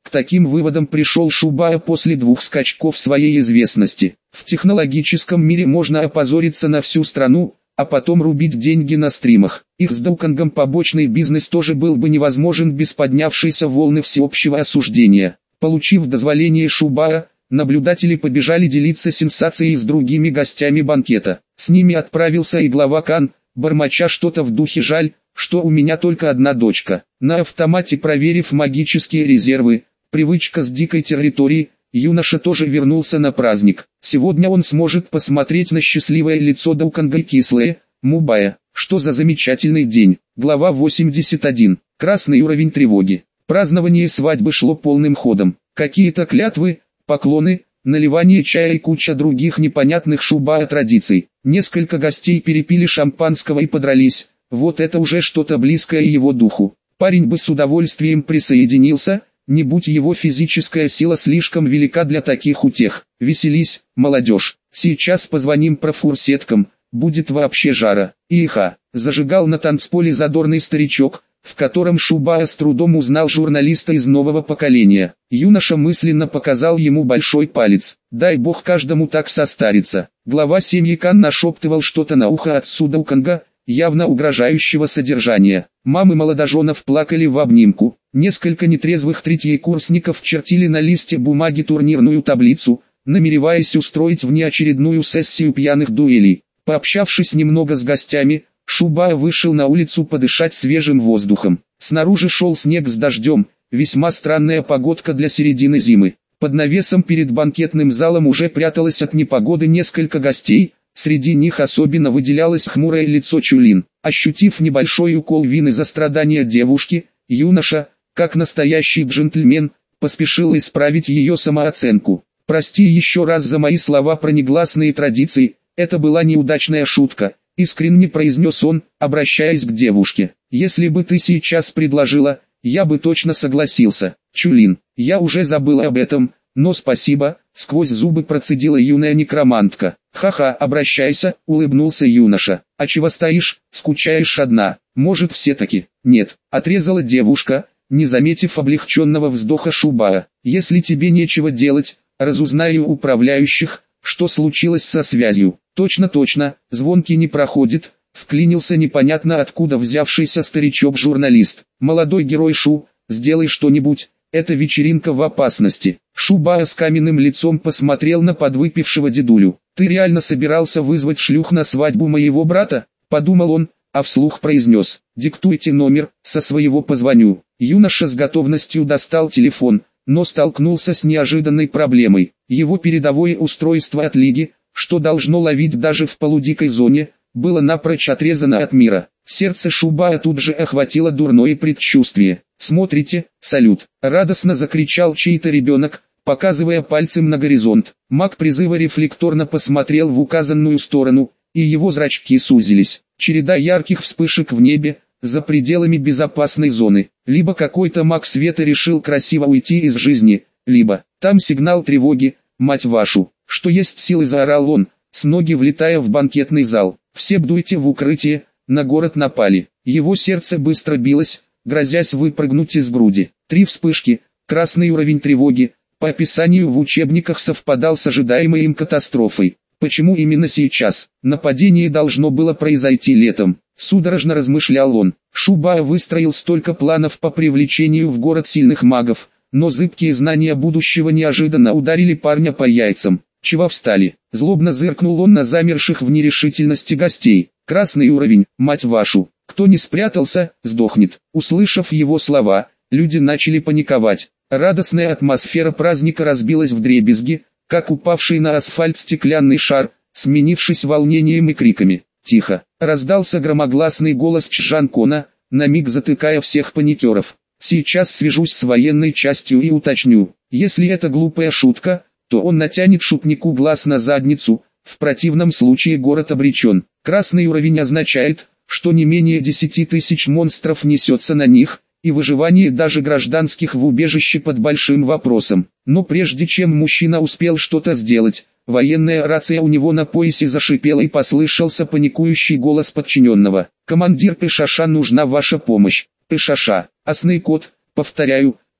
К таким выводам пришел Шубая после двух скачков своей известности. В технологическом мире можно опозориться на всю страну, а потом рубить деньги на стримах. Их с Дауконгом побочный бизнес тоже был бы невозможен без поднявшейся волны всеобщего осуждения. Получив дозволение Шубая, наблюдатели побежали делиться сенсацией с другими гостями банкета. С ними отправился и глава Кан, бормоча что-то в духе «жаль, что у меня только одна дочка». На автомате проверив магические резервы, привычка с дикой территории, юноша тоже вернулся на праздник. Сегодня он сможет посмотреть на счастливое лицо Дауконга и кислое, Мубая. Что за замечательный день. Глава восемьдесят один. Красный уровень тревоги. Празднование свадьбы шло полным ходом. Какие-то клятвы, поклоны, наливание чая и куча других непонятных Шубая традиций. Несколько гостей перепили шампанского и подрались. Вот это уже что-то близкое его духу. Парень бы с удовольствием присоединился, не будь его физическая сила слишком велика для таких утех. Веселись, молодежь. Сейчас позвоним профурсеткам, будет вообще жара. Иха, зажигал на танцполе задорный старичок, в котором Шубая с трудом узнал журналиста из нового поколения. Юноша мысленно показал ему большой палец. Дай бог каждому так состариться. Глава семьи Кан нашептывал что-то на ухо отцу Дауконга, явно угрожающего содержания. Мамы молодоженов плакали в обнимку. Несколько нетрезвых третьекурсников чертили на листе бумаги турнирную таблицу, намереваясь устроить внеочередную сессию пьяных дуэлей. Пообщавшись немного с гостями, Шубая вышел на улицу подышать свежим воздухом. Снаружи шел снег с дождем, весьма странная погодка для середины зимы. Под навесом перед банкетным залом уже пряталось от непогоды несколько гостей, среди них особенно выделялось хмурое лицо Чулин. Ощутив небольшой укол вины за страдания девушки, юноша, как настоящий джентльмен, поспешил исправить ее самооценку. «Прости еще раз за мои слова про негласные традиции, это была неудачная шутка», — искренне произнес он, обращаясь к девушке. «Если бы ты сейчас предложила, я бы точно согласился. Чулин, я уже забыл об этом, но спасибо», — сквозь зубы процедила юная некромантка. «Ха-ха, обращайся», — улыбнулся юноша. «А чего стоишь, скучаешь одна? Может все-таки?» «Нет», — отрезала девушка, не заметив облегченного вздоха Шубая. «Если тебе нечего делать, разузнай у управляющих, что случилось со связью». «Точно-точно, звонки не проходит», — вклинился непонятно откуда взявшийся старичок-журналист. «Молодой герой Шу, сделай что-нибудь, эта вечеринка в опасности». Шубая с каменным лицом посмотрел на подвыпившего дедулю. «Ты реально собирался вызвать шлюх на свадьбу моего брата?» — подумал он, а вслух произнес: «Диктуйте номер, со своего позвоню». Юноша с готовностью достал телефон, но столкнулся с неожиданной проблемой. Его передовое устройство от Лиги, что должно ловить даже в полудикой зоне, было напрочь отрезано от мира. Сердце Шубая тут же охватило дурное предчувствие. «Смотрите, салют!» — радостно закричал чей-то ребенок, показывая пальцем на горизонт. Маг призыва рефлекторно посмотрел в указанную сторону, и его зрачки сузились. Череда ярких вспышек в небе, за пределами безопасной зоны. Либо какой-то маг света решил красиво уйти из жизни, либо там сигнал тревоги, мать вашу. Что есть силы, заорал он, с ноги влетая в банкетный зал. «Все бдуйте в укрытие, на город напали». Его сердце быстро билось, грозясь выпрыгнуть из груди. Три вспышки, красный уровень тревоги, по описанию в учебниках совпадал с ожидаемой им катастрофой. Почему именно сейчас? Нападение должно было произойти летом. Судорожно размышлял он. Шубая выстроил столько планов по привлечению в город сильных магов, но зыбкие знания будущего неожиданно ударили парня по яйцам. «Чего встали?» Злобно зыркнул он на замерших в нерешительности гостей. «Красный уровень, мать вашу! Кто не спрятался, сдохнет». Услышав его слова, люди начали паниковать. Радостная атмосфера праздника разбилась вдребезги, как упавший на асфальт стеклянный шар, сменившись волнением и криками. «Тихо!» — раздался громогласный голос Чжанкона, на миг затыкая всех паникеров. «Сейчас свяжусь с военной частью и уточню. Если это глупая шутка, то он натянет шутнику глаз на задницу, в противном случае город обречен. Красный уровень означает, что не менее десяти тысяч монстров несется на них, и выживание даже гражданских в убежище под большим вопросом. Но прежде чем мужчина успел что-то сделать, военная рация у него на поясе зашипела и послышался паникующий голос подчиненного. «Командир ПШШ, нужна ваша помощь». «ПШШ, осный код, повторяю,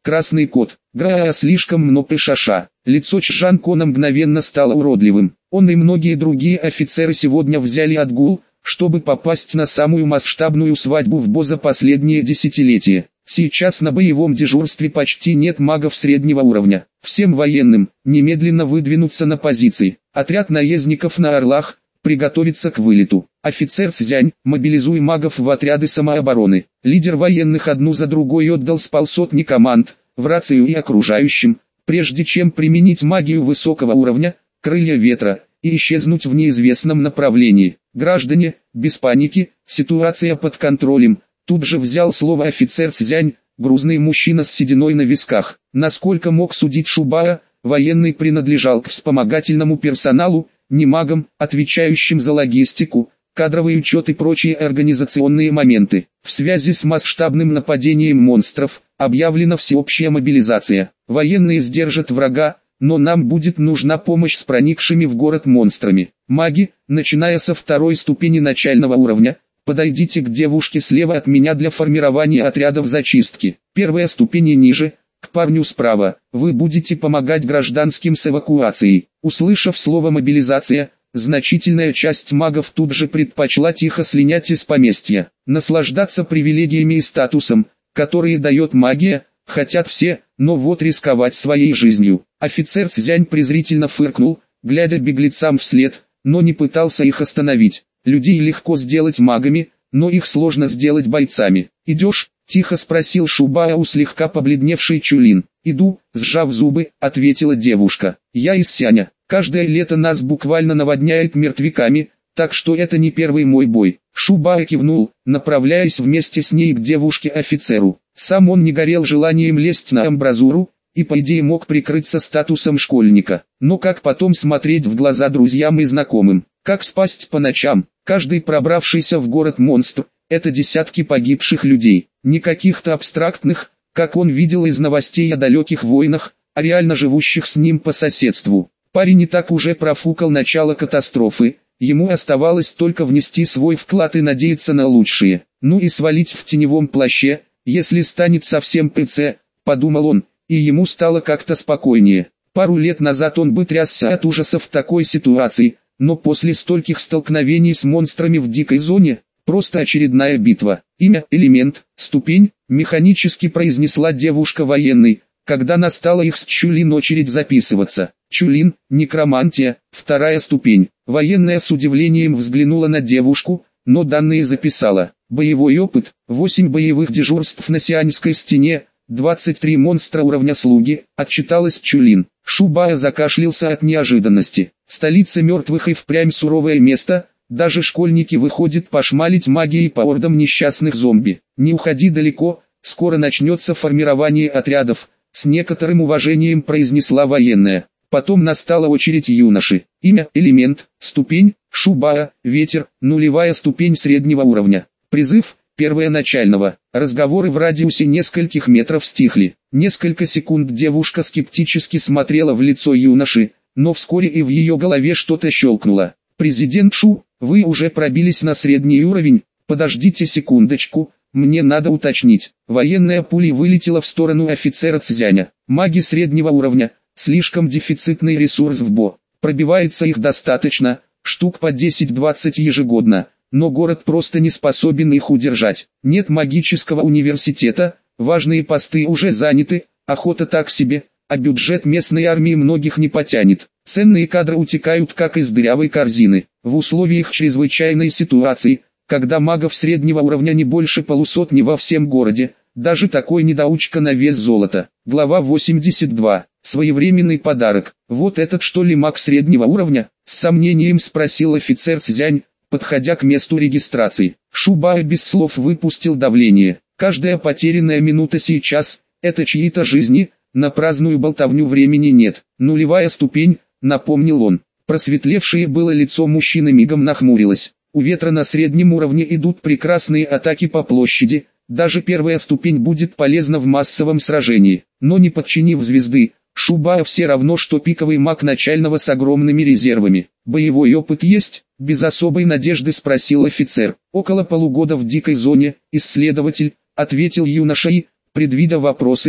Красный кот. Гра, слишком много шаша. Лицо Чжан Кона мгновенно стало уродливым. Он и многие другие офицеры сегодня взяли отгул, чтобы попасть на самую масштабную свадьбу в Бо за последние десятилетия. Сейчас на боевом дежурстве почти нет магов среднего уровня. Всем военным немедленно выдвинуться на позиции. Отряд наездников на орлах приготовиться к вылету. Офицер Цзянь, мобилизуй магов в отряды самообороны. Лидер военных одну за другой отдал с полсотни команд, в рацию и окружающим, прежде чем применить магию высокого уровня, крылья ветра, и исчезнуть в неизвестном направлении. Граждане, без паники, ситуация под контролем. Тут же взял слово офицер Цзянь, грузный мужчина с сединой на висках. Насколько мог судить Шубая, военный принадлежал к вспомогательному персоналу, не магам, отвечающим за логистику, кадровый учет и прочие организационные моменты. В связи с масштабным нападением монстров, объявлена всеобщая мобилизация. Военные сдержат врага, но нам будет нужна помощь с проникшими в город монстрами. Маги, начиная со второй ступени начального уровня, подойдите к девушке слева от меня для формирования отрядов зачистки. Первая ступень и ниже, к парню справа, вы будете помогать гражданским с эвакуацией. Услышав слово «мобилизация», значительная часть магов тут же предпочла тихо слинять из поместья. Наслаждаться привилегиями и статусом, которые дает магия, хотят все, но вот рисковать своей жизнью. Офицер Цзянь презрительно фыркнул, глядя беглецам вслед, но не пытался их остановить. Людей легко сделать магами, но их сложно сделать бойцами. «Идешь?» – тихо спросил Шубая у слегка побледневшей Чулин. «Иду», – сжав зубы, ответила девушка. «Я из Сяня. Каждое лето нас буквально наводняет мертвяками, так что это не первый мой бой». Шубая кивнул, направляясь вместе с ней к девушке-офицеру. Сам он не горел желанием лезть на амбразуру, и по идее мог прикрыться статусом школьника. Но как потом смотреть в глаза друзьям и знакомым? Как спать по ночам? Каждый пробравшийся в город монстр – это десятки погибших людей. Не каких-то абстрактных, как он видел из новостей о далеких войнах, а реально живущих с ним по соседству. Парень и так уже профукал начало катастрофы, ему оставалось только внести свой вклад и надеяться на лучшее. Ну и свалить в теневом плаще, если станет совсем ПЦ, подумал он, и ему стало как-то спокойнее. Пару лет назад он бы трясся от ужаса в такой ситуации, но после стольких столкновений с монстрами в дикой зоне, просто очередная битва. Имя, элемент, ступень, механически произнесла девушка военный, когда настала их с Чулин очередь записываться. Чулин, некромантия, вторая ступень. Военная с удивлением взглянула на девушку, но данные записала. Боевой опыт, восемь боевых дежурств на Сианьской стене, двадцать три монстра уровня слуги, отчиталась Чулин. Шубая закашлялся от неожиданности. Столица мертвых и впрямь суровое место, даже школьники выходят пошмалить магией по ордам несчастных зомби. Не уходи далеко, скоро начнется формирование отрядов, с некоторым уважением произнесла военная. Потом настала очередь юноши. Имя, элемент, ступень, Шубая, ветер, нулевая ступень среднего уровня. Призыв, первая начального. Разговоры в радиусе нескольких метров стихли. Несколько секунд девушка скептически смотрела в лицо юноши, но вскоре и в ее голове что-то щелкнуло. «Президент Шу, вы уже пробились на средний уровень, подождите секундочку, мне надо уточнить». Военная пуля вылетела в сторону офицера Цзяня. Маги среднего уровня, слишком дефицитный ресурс в Бо. Пробивается их достаточно, штук по десять-двадцать ежегодно, но город просто не способен их удержать. Нет магического университета, важные посты уже заняты, охота так себе, а бюджет местной армии многих не потянет. Ценные кадры утекают как из дырявой корзины. В условиях чрезвычайной ситуации, когда магов среднего уровня не больше полусотни во всем городе, даже такой недоучка на вес золота. Глава восемьдесят два. Своевременный подарок. Вот этот что ли маг среднего уровня? С сомнением спросил офицер Цзянь, подходя к месту регистрации. Шубай без слов выпустил давление. Каждая потерянная минута сейчас – это чьи-то жизни, на праздную болтовню времени нет. Нулевая ступень, напомнил он. Просветлевшее было лицо мужчины мигом нахмурилось. У ветра на среднем уровне идут прекрасные атаки по площади, даже первая ступень будет полезна в массовом сражении. Но не подчинив звезды, Шубая все равно что пиковый маг начального с огромными резервами. «Боевой опыт есть?» – без особой надежды спросил офицер. «Около полугода в дикой зоне, исследователь», – ответил юноша и, предвидя вопросы,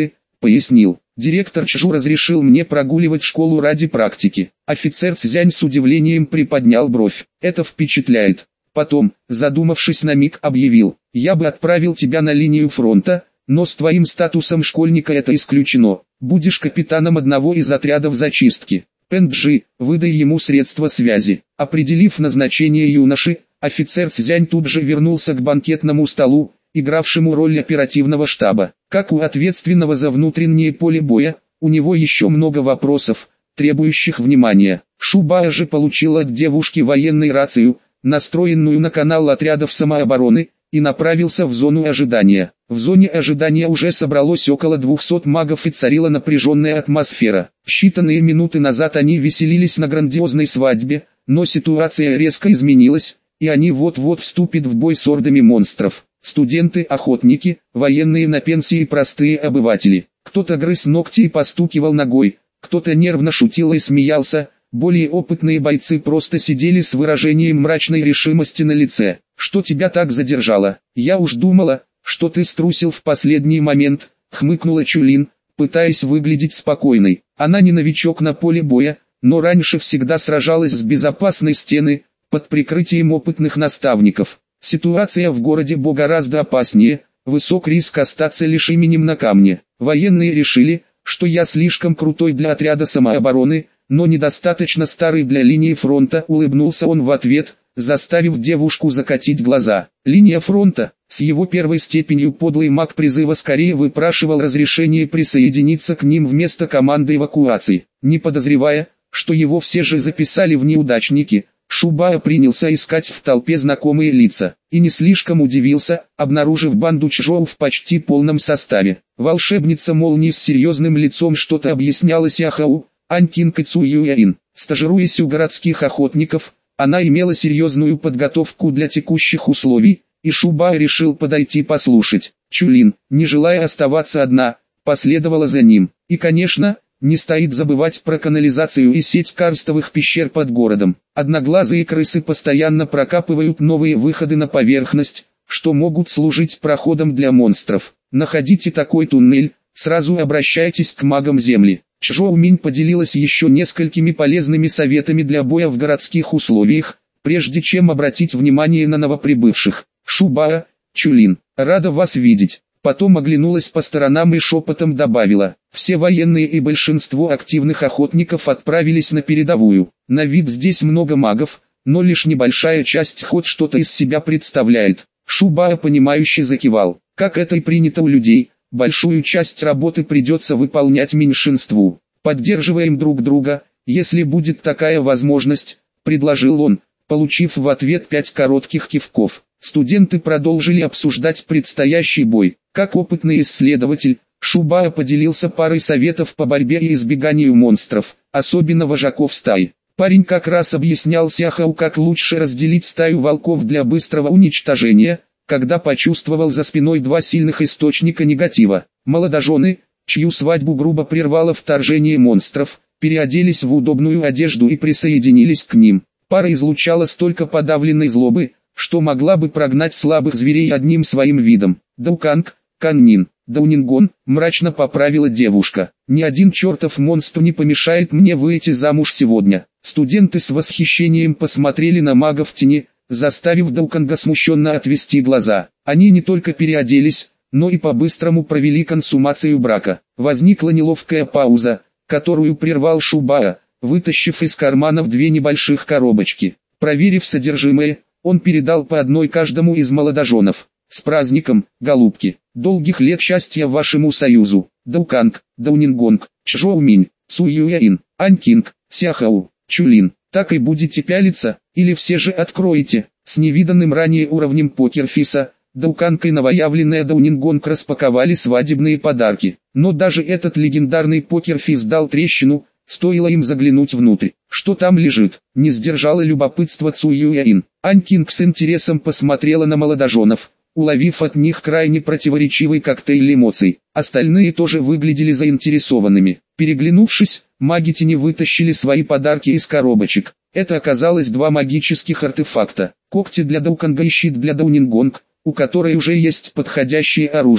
пояснил. Директор Чжу разрешил мне прогуливать школу ради практики. Офицер Цзянь с удивлением приподнял бровь. Это впечатляет. Потом, задумавшись на миг, объявил: я бы отправил тебя на линию фронта, но с твоим статусом школьника это исключено. Будешь капитаном одного из отрядов зачистки. Пэнджи, выдай ему средства связи. Определив назначение юноши, офицер Цзянь тут же вернулся к банкетному столу, игравшему роль оперативного штаба. Как у ответственного за внутреннее поле боя, у него еще много вопросов, требующих внимания. Шубая же получил от девушки военную рацию, настроенную на канал отрядов самообороны, и направился в зону ожидания. В зоне ожидания уже собралось около двухсот магов и царила напряженная атмосфера. Считанные минуты назад они веселились на грандиозной свадьбе, но ситуация резко изменилась, и они вот-вот вступят в бой с ордами монстров. Студенты, охотники, военные на пенсии и простые обыватели. Кто-то грыз ногти и постукивал ногой, кто-то нервно шутил и смеялся, более опытные бойцы просто сидели с выражением мрачной решимости на лице. «Что тебя так задержало? Я уж думала, что ты струсил в последний момент», — хмыкнула Чулин, пытаясь выглядеть спокойной. Она не новичок на поле боя, но раньше всегда сражалась с безопасной стены, под прикрытием опытных наставников. Ситуация в городе Бо гораздо опаснее, высок риск остаться лишь именем на камне. Военные решили, что я слишком крутой для отряда самообороны, но недостаточно старый для линии фронта, улыбнулся он в ответ, заставив девушку закатить глаза. Линия фронта, с его первой степенью подлый маг призыва скорее выпрашивал разрешение присоединиться к ним вместо команды эвакуации. Не подозревая, что его все же записали в неудачники, Шубая принялся искать в толпе знакомые лица, и не слишком удивился, обнаружив банду Чжоу в почти полном составе. Волшебница молнии с серьезным лицом что-то объясняла Сяхау, Анькинг и Цуюяин. Стажируясь у городских охотников, она имела серьезную подготовку для текущих условий, и Шубай решил подойти послушать. Чулин, не желая оставаться одна, последовала за ним. И, конечно, не стоит забывать про канализацию и сеть карстовых пещер под городом. Одноглазые крысы постоянно прокапывают новые выходы на поверхность, что могут служить проходом для монстров. Находите такой туннель, сразу обращайтесь к магам земли. Чжоу Минь поделилась еще несколькими полезными советами для боя в городских условиях, прежде чем обратить внимание на новоприбывших. Шубая, Чулин, рада вас видеть. Потом оглянулась по сторонам и шепотом добавила: все военные и большинство активных охотников отправились на передовую. На вид здесь много магов, но лишь небольшая часть хоть что-то из себя представляет. Шубая понимающе закивал. Как это и принято у людей, большую часть работы придется выполнять меньшинству. Поддерживаем друг друга, если будет такая возможность, предложил он, получив в ответ пять коротких кивков. Студенты продолжили обсуждать предстоящий бой. Как опытный исследователь, Шубая поделился парой советов по борьбе и избеганию монстров, особенно вожаков стаи. Парень как раз объяснял Сяхау, как лучше разделить стаю волков для быстрого уничтожения, когда почувствовал за спиной два сильных источника негатива. Молодожены, чью свадьбу грубо прервало вторжение монстров, переоделись в удобную одежду и присоединились к ним. Пара излучала столько подавленной злобы, что могла бы прогнать слабых зверей одним своим видом. Дауканг, Каннин, Даунингон, мрачно поправила девушка. Ни один чертов монстр не помешает мне выйти замуж сегодня. Студенты с восхищением посмотрели на мага в тени, заставив Дауканга смущенно отвести глаза. Они не только переоделись, но и по-быстрому провели консумацию брака. Возникла неловкая пауза, которую прервал Шубая, вытащив из карманов две небольших коробочки. Проверив содержимое, он передал по одной каждому из молодоженов. С праздником, голубки! Долгих лет счастья вашему союзу! Дауканг, Даунингонг, Чжоу Минь, Цуюяин, Анькинг, Сяхау, Чулин. Так и будете пялиться, или все же откроете? С невиданным ранее уровнем покерфиса, Дауканг и новоявленная Даунингонг распаковали свадебные подарки. Но даже этот легендарный покерфис дал трещину, стоило им заглянуть внутрь. Что там лежит? Не сдержала любопытства Цуюяин. Анькинг с интересом посмотрела на молодоженов, уловив от них крайне противоречивый коктейль эмоций. Остальные тоже выглядели заинтересованными. Переглянувшись, маги тени вытащили свои подарки из коробочек. Это оказалось два магических артефакта. Когти для Дауканга и щит для Даунингонг, у которой уже есть подходящее оружие.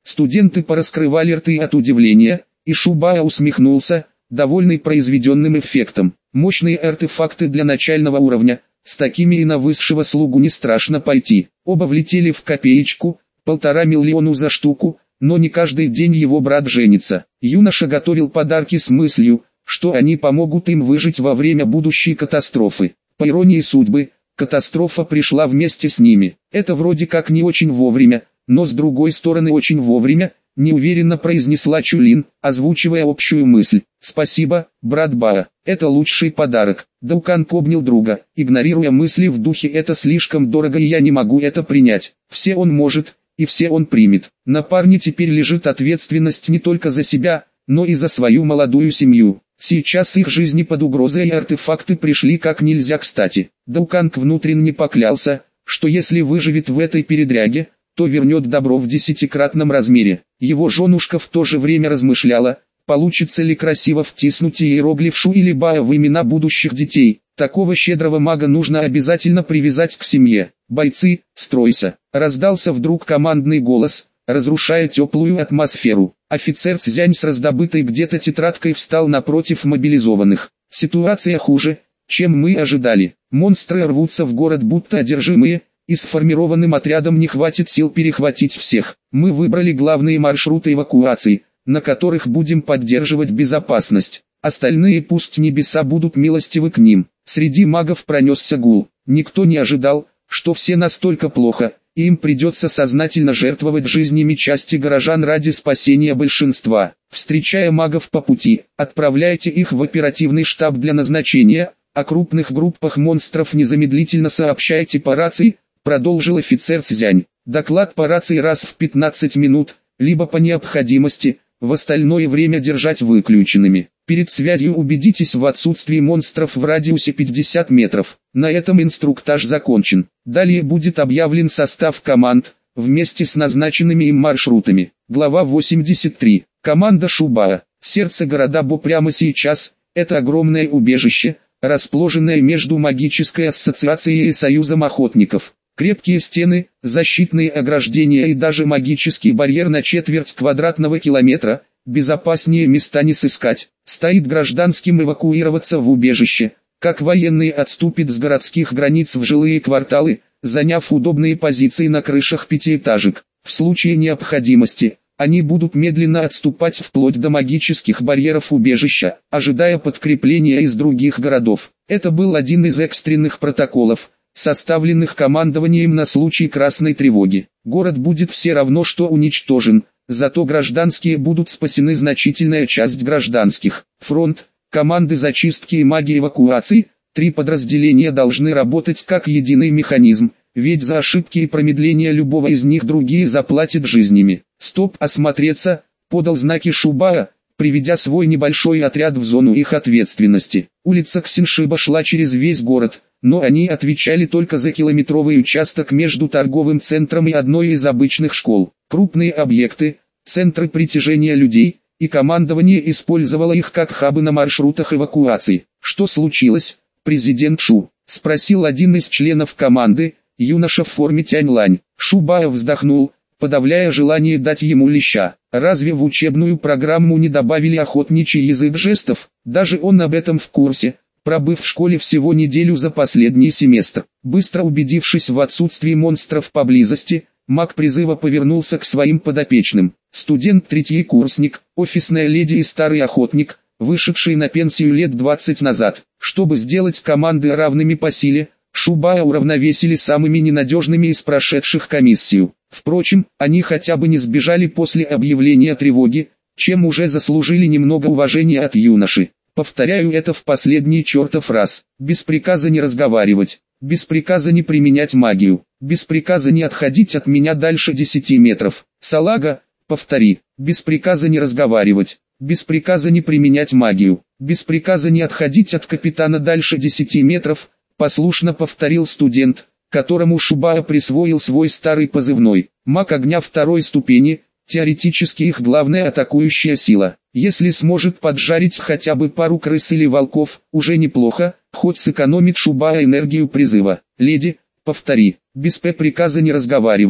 Студенты пораскрывали рты от удивления, и Шубая усмехнулся, довольный произведенным эффектом. Мощные артефакты для начального уровня, с такими и на высшего слугу не страшно пойти. Оба влетели в копеечку, полтора миллиону за штуку, но не каждый день его брат женится. Юноша готовил подарки с мыслью, что они помогут им выжить во время будущей катастрофы. По иронии судьбы, катастрофа пришла вместе с ними. Это вроде как не очень вовремя, но с другой стороны очень вовремя, неуверенно произнесла Чулин, озвучивая общую мысль. «Спасибо, брат Баа, это лучший подарок». Дауканг обнял друга, игнорируя мысли в духе «это слишком дорого и я не могу это принять». Все он может, и все он примет. На парне теперь лежит ответственность не только за себя, но и за свою молодую семью. Сейчас их жизни под угрозой и артефакты пришли как нельзя кстати. Дауканг внутренне поклялся, что если выживет в этой передряге, то вернет добро в десятикратном размере. Его женушка в то же время размышляла, получится ли красиво втиснуть иероглиф Шу или Баа в имена будущих детей. Такого щедрого мага нужно обязательно привязать к семье. «Бойцы, стройся!» Раздался вдруг командный голос, разрушая теплую атмосферу. Офицер Цзянь с раздобытой где-то тетрадкой встал напротив мобилизованных. «Ситуация хуже, чем мы ожидали. Монстры рвутся в город будто одержимые, и сформированным отрядом не хватит сил перехватить всех. Мы выбрали главные маршруты эвакуации, на которых будем поддерживать безопасность. Остальные пусть небеса будут милостивы к ним». Среди магов пронесся гул. Никто не ожидал, что все настолько плохо, и им придется сознательно жертвовать жизнями части горожан ради спасения большинства. Встречая магов по пути, отправляйте их в оперативный штаб для назначения, о крупных группах монстров незамедлительно сообщайте по рации, продолжил офицер Цзянь. Доклад по рации раз в пятнадцать минут, либо по необходимости, в остальное время держать выключенными. Перед связью убедитесь в отсутствии монстров в радиусе пятьдесят метров. На этом инструктаж закончен. Далее будет объявлен состав команд, вместе с назначенными им маршрутами. Глава восемьдесят три. Команда Шубая. Сердце города Бо прямо сейчас, это огромное убежище, расположенное между магической ассоциацией и союзом охотников. Крепкие стены, защитные ограждения и даже магический барьер на четверть квадратного километра, безопаснее места не сыскать. Стоит гражданским эвакуироваться в убежище, как военные отступят с городских границ в жилые кварталы, заняв удобные позиции на крышах пятиэтажек. В случае необходимости, они будут медленно отступать вплоть до магических барьеров убежища, ожидая подкрепления из других городов. Это был один из экстренных протоколов, составленных командованием на случай красной тревоги. Город будет все равно что уничтожен, зато гражданские будут спасены, значительная часть гражданских. Фронт, команды зачистки и маги эвакуации, три подразделения должны работать как единый механизм, ведь за ошибки и промедления любого из них другие заплатят жизнями. «Стоп, осмотреться», — подал знаки Шубая, приведя свой небольшой отряд в зону их ответственности. Улица Ксиншиба шла через весь город, но они отвечали только за километровый участок между торговым центром и одной из обычных школ. Крупные объекты, центры притяжения людей, и командование использовало их как хабы на маршрутах эвакуации. «Что случилось, президент Шу?» — спросил один из членов команды, юноша в форме Тянь-Лань. Шубая вздохнул, подавляя желание дать ему леща. Разве в учебную программу не добавили охотничий язык жестов? Даже он об этом в курсе, пробыв в школе всего неделю за последний семестр. Быстро убедившись в отсутствии монстров поблизости, маг призыва повернулся к своим подопечным. Студент-третий курсник, офисная леди и старый охотник, вышедший на пенсию лет двадцать назад. Чтобы сделать команды равными по силе, Шубая уравновесили самыми ненадежными из прошедших комиссию. Впрочем, они хотя бы не сбежали после объявления тревоги, чем уже заслужили немного уважения от юноши. Повторяю это в последний чертов раз. Без приказа не разговаривать, без приказа не применять магию, без приказа не отходить от меня дальше десяти метров. Салага, повтори, без приказа не разговаривать, без приказа не применять магию, без приказа не отходить от капитана дальше десяти метров, послушно повторил студент, которому Шубая присвоил свой старый позывной. Маг огня второй ступени, теоретически их главная атакующая сила. Если сможет поджарить хотя бы пару крыс или волков, уже неплохо, хоть сэкономит Шубая энергию призыва. Леди, повтори, без П приказа не разговаривать,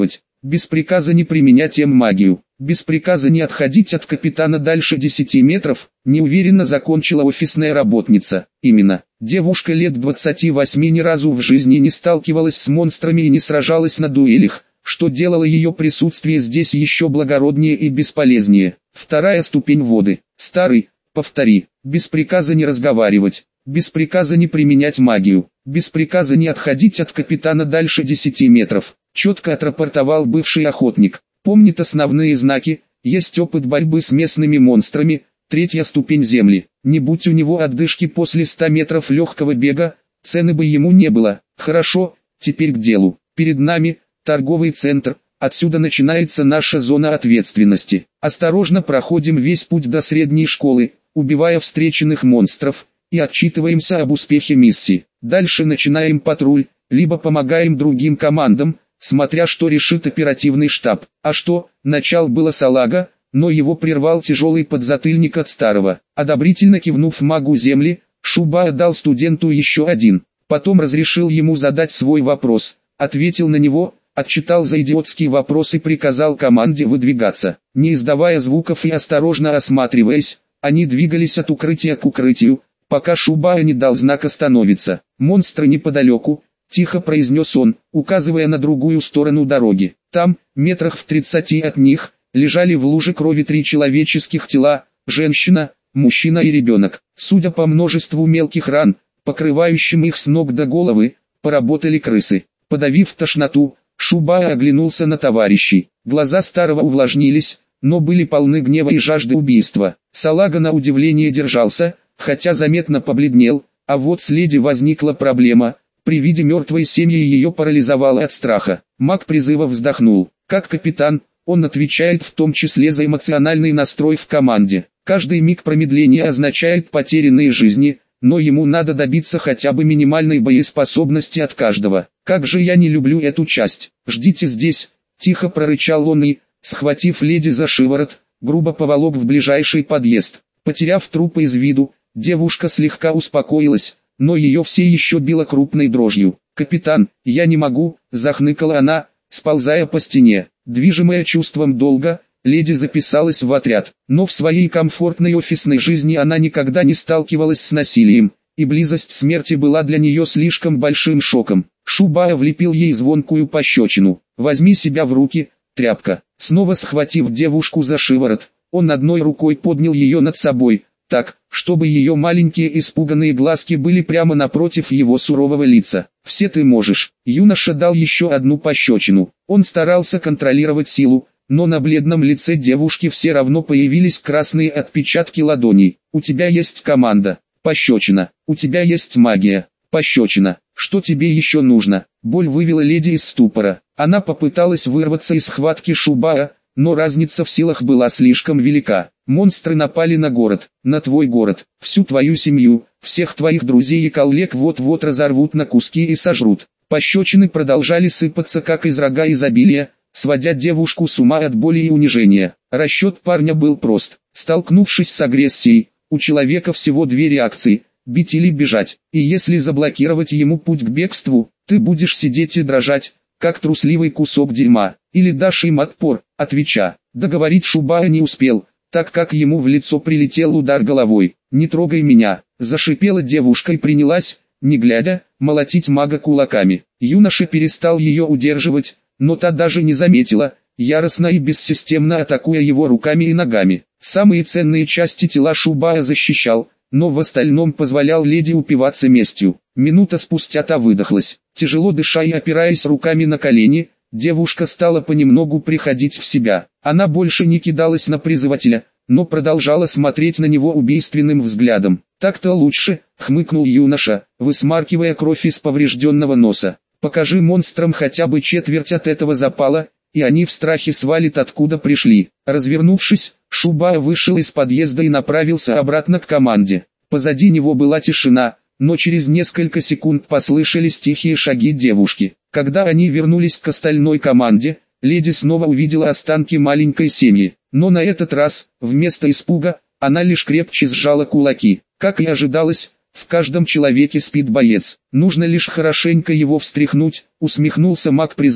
без приказа не применять М-магию, без приказа не отходить от капитана дальше десяти метров, неуверенно закончила офисная работница. Именно, девушка лет двадцати восьми ни разу в жизни не сталкивалась с монстрами и не сражалась на дуэлях, что делало ее присутствие здесь еще благороднее и бесполезнее. Вторая ступень воды. Старый, повтори, без приказа не разговаривать, без приказа не применять магию, без приказа не отходить от капитана дальше десяти метров, четко отрапортовал бывший охотник. Помнит основные знаки, есть опыт борьбы с местными монстрами, третья ступень земли. Не будь у него отдышки после ста метров легкого бега, цены бы ему не было. Хорошо, теперь к делу. Перед нами торговый центр, отсюда начинается наша зона ответственности. Осторожно проходим весь путь до средней школы, убивая встреченных монстров, и отчитываемся об успехе миссии. Дальше начинаем патруль, либо помогаем другим командам, смотря что решит оперативный штаб. А что, начал было салага, но его прервал тяжелый подзатыльник от старого. Одобрительно кивнув магу земли, Шубая дал студенту еще один. Потом разрешил ему задать свой вопрос, ответил на него, отчитал за идиотский вопрос и приказал команде выдвигаться. Не издавая звуков и осторожно осматриваясь, они двигались от укрытия к укрытию, пока Шубая не дал знак остановиться. «Монстры неподалеку», — тихо произнес он, указывая на другую сторону дороги. Там, метрах в тридцати от них, лежали в луже крови три человеческих тела, женщина, мужчина и ребенок. Судя по множеству мелких ран, покрывающим их с ног до головы, поработали крысы. Подавив тошноту, Шубая оглянулся на товарищей. Глаза старого увлажнились, но были полны гнева и жажды убийства. Салага на удивление держался, хотя заметно побледнел, а вот с леди возникла проблема. При виде мертвой семьи ее парализовало от страха. Маг призыва вздохнул. Как капитан, он отвечает в том числе за эмоциональный настрой в команде. Каждый миг промедления означает потерянные жизни, но ему надо добиться хотя бы минимальной боеспособности от каждого. Как же я не люблю эту часть. Ждите здесь, тихо прорычал он и, схватив леди за шиворот, грубо поволок в ближайший подъезд. Потеряв трупы из виду, девушка слегка успокоилась, но ее все еще било крупной дрожью. «Капитан, я не могу», — захныкала она, сползая по стене. Движимая чувством долга, леди записалась в отряд, но в своей комфортной офисной жизни она никогда не сталкивалась с насилием, и близость смерти была для нее слишком большим шоком. Шубая влепил ей звонкую пощечину. «Возьми себя в руки, тряпка». Снова схватив девушку за шиворот, он одной рукой поднял ее над собой, так, чтобы ее маленькие испуганные глазки были прямо напротив его сурового лица. «Все ты можешь». Юноша дал еще одну пощечину. Он старался контролировать силу, но на бледном лице девушки все равно появились красные отпечатки ладоней. «У тебя есть команда». Пощечина. «У тебя есть магия». Пощечина. «Что тебе еще нужно?» Боль вывела леди из ступора. Она попыталась вырваться из схватки Шубая, но разница в силах была слишком велика. Монстры напали на город, на твой город, всю твою семью, всех твоих друзей и коллег вот-вот разорвут на куски и сожрут. Пощечины продолжали сыпаться как из рога изобилия, сводя девушку с ума от боли и унижения. Расчет парня был прост. Столкнувшись с агрессией, у человека всего две реакции – бить или бежать. И если заблокировать ему путь к бегству, ты будешь сидеть и дрожать, как трусливый кусок дерьма, или дашь им отпор, отвеча. Договорить Шубая не успел, так как ему в лицо прилетел удар головой. «Не трогай меня», – зашипела девушка и принялась, не глядя, молотить мага кулаками. Юноша перестал ее удерживать, но та даже не заметила, яростно и бессистемно атакуя его руками и ногами. Самые ценные части тела Шубая защищал, но в остальном позволял леди упиваться местью. Минута спустя та выдохлась. Тяжело дыша и опираясь руками на колени, девушка стала понемногу приходить в себя. Она больше не кидалась на призывателя, но продолжала смотреть на него убийственным взглядом. «Так-то лучше», — хмыкнул юноша, высмаркивая кровь из поврежденного носа. «Покажи монстрам хотя бы четверть от этого запала, и они в страхе свалят откуда пришли». Развернувшись, Шубая вышел из подъезда и направился обратно к команде. Позади него была тишина, но через несколько секунд послышались тихие шаги девушки. Когда они вернулись к остальной команде, леди снова увидела останки маленькой семьи. Но на этот раз, вместо испуга, она лишь крепче сжала кулаки. Как и ожидалось, в каждом человеке спит боец. Нужно лишь хорошенько его встряхнуть, усмехнулся маг призыва,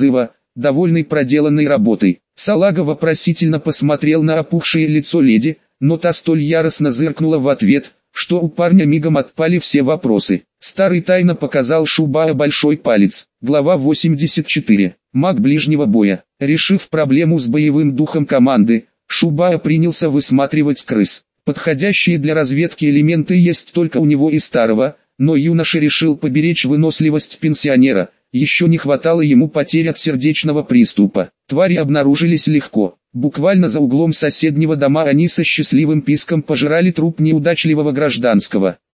довольный проделанной работой. Салага вопросительно посмотрел на опухшее лицо леди, но та столь яростно зыркнула в ответ, что у парня мигом отпали все вопросы. Старый тайно показал Шубая большой палец. Глава восемьдесят четыре. Маг ближнего боя. Решив проблему с боевым духом команды, Шубая принялся высматривать крыс. Подходящие для разведки элементы есть только у него и старого, но юноша решил поберечь выносливость пенсионера. Еще не хватало ему потерь от сердечного приступа. Твари обнаружились легко. Буквально за углом соседнего дома они со счастливым писком пожирали труп неудачливого гражданского.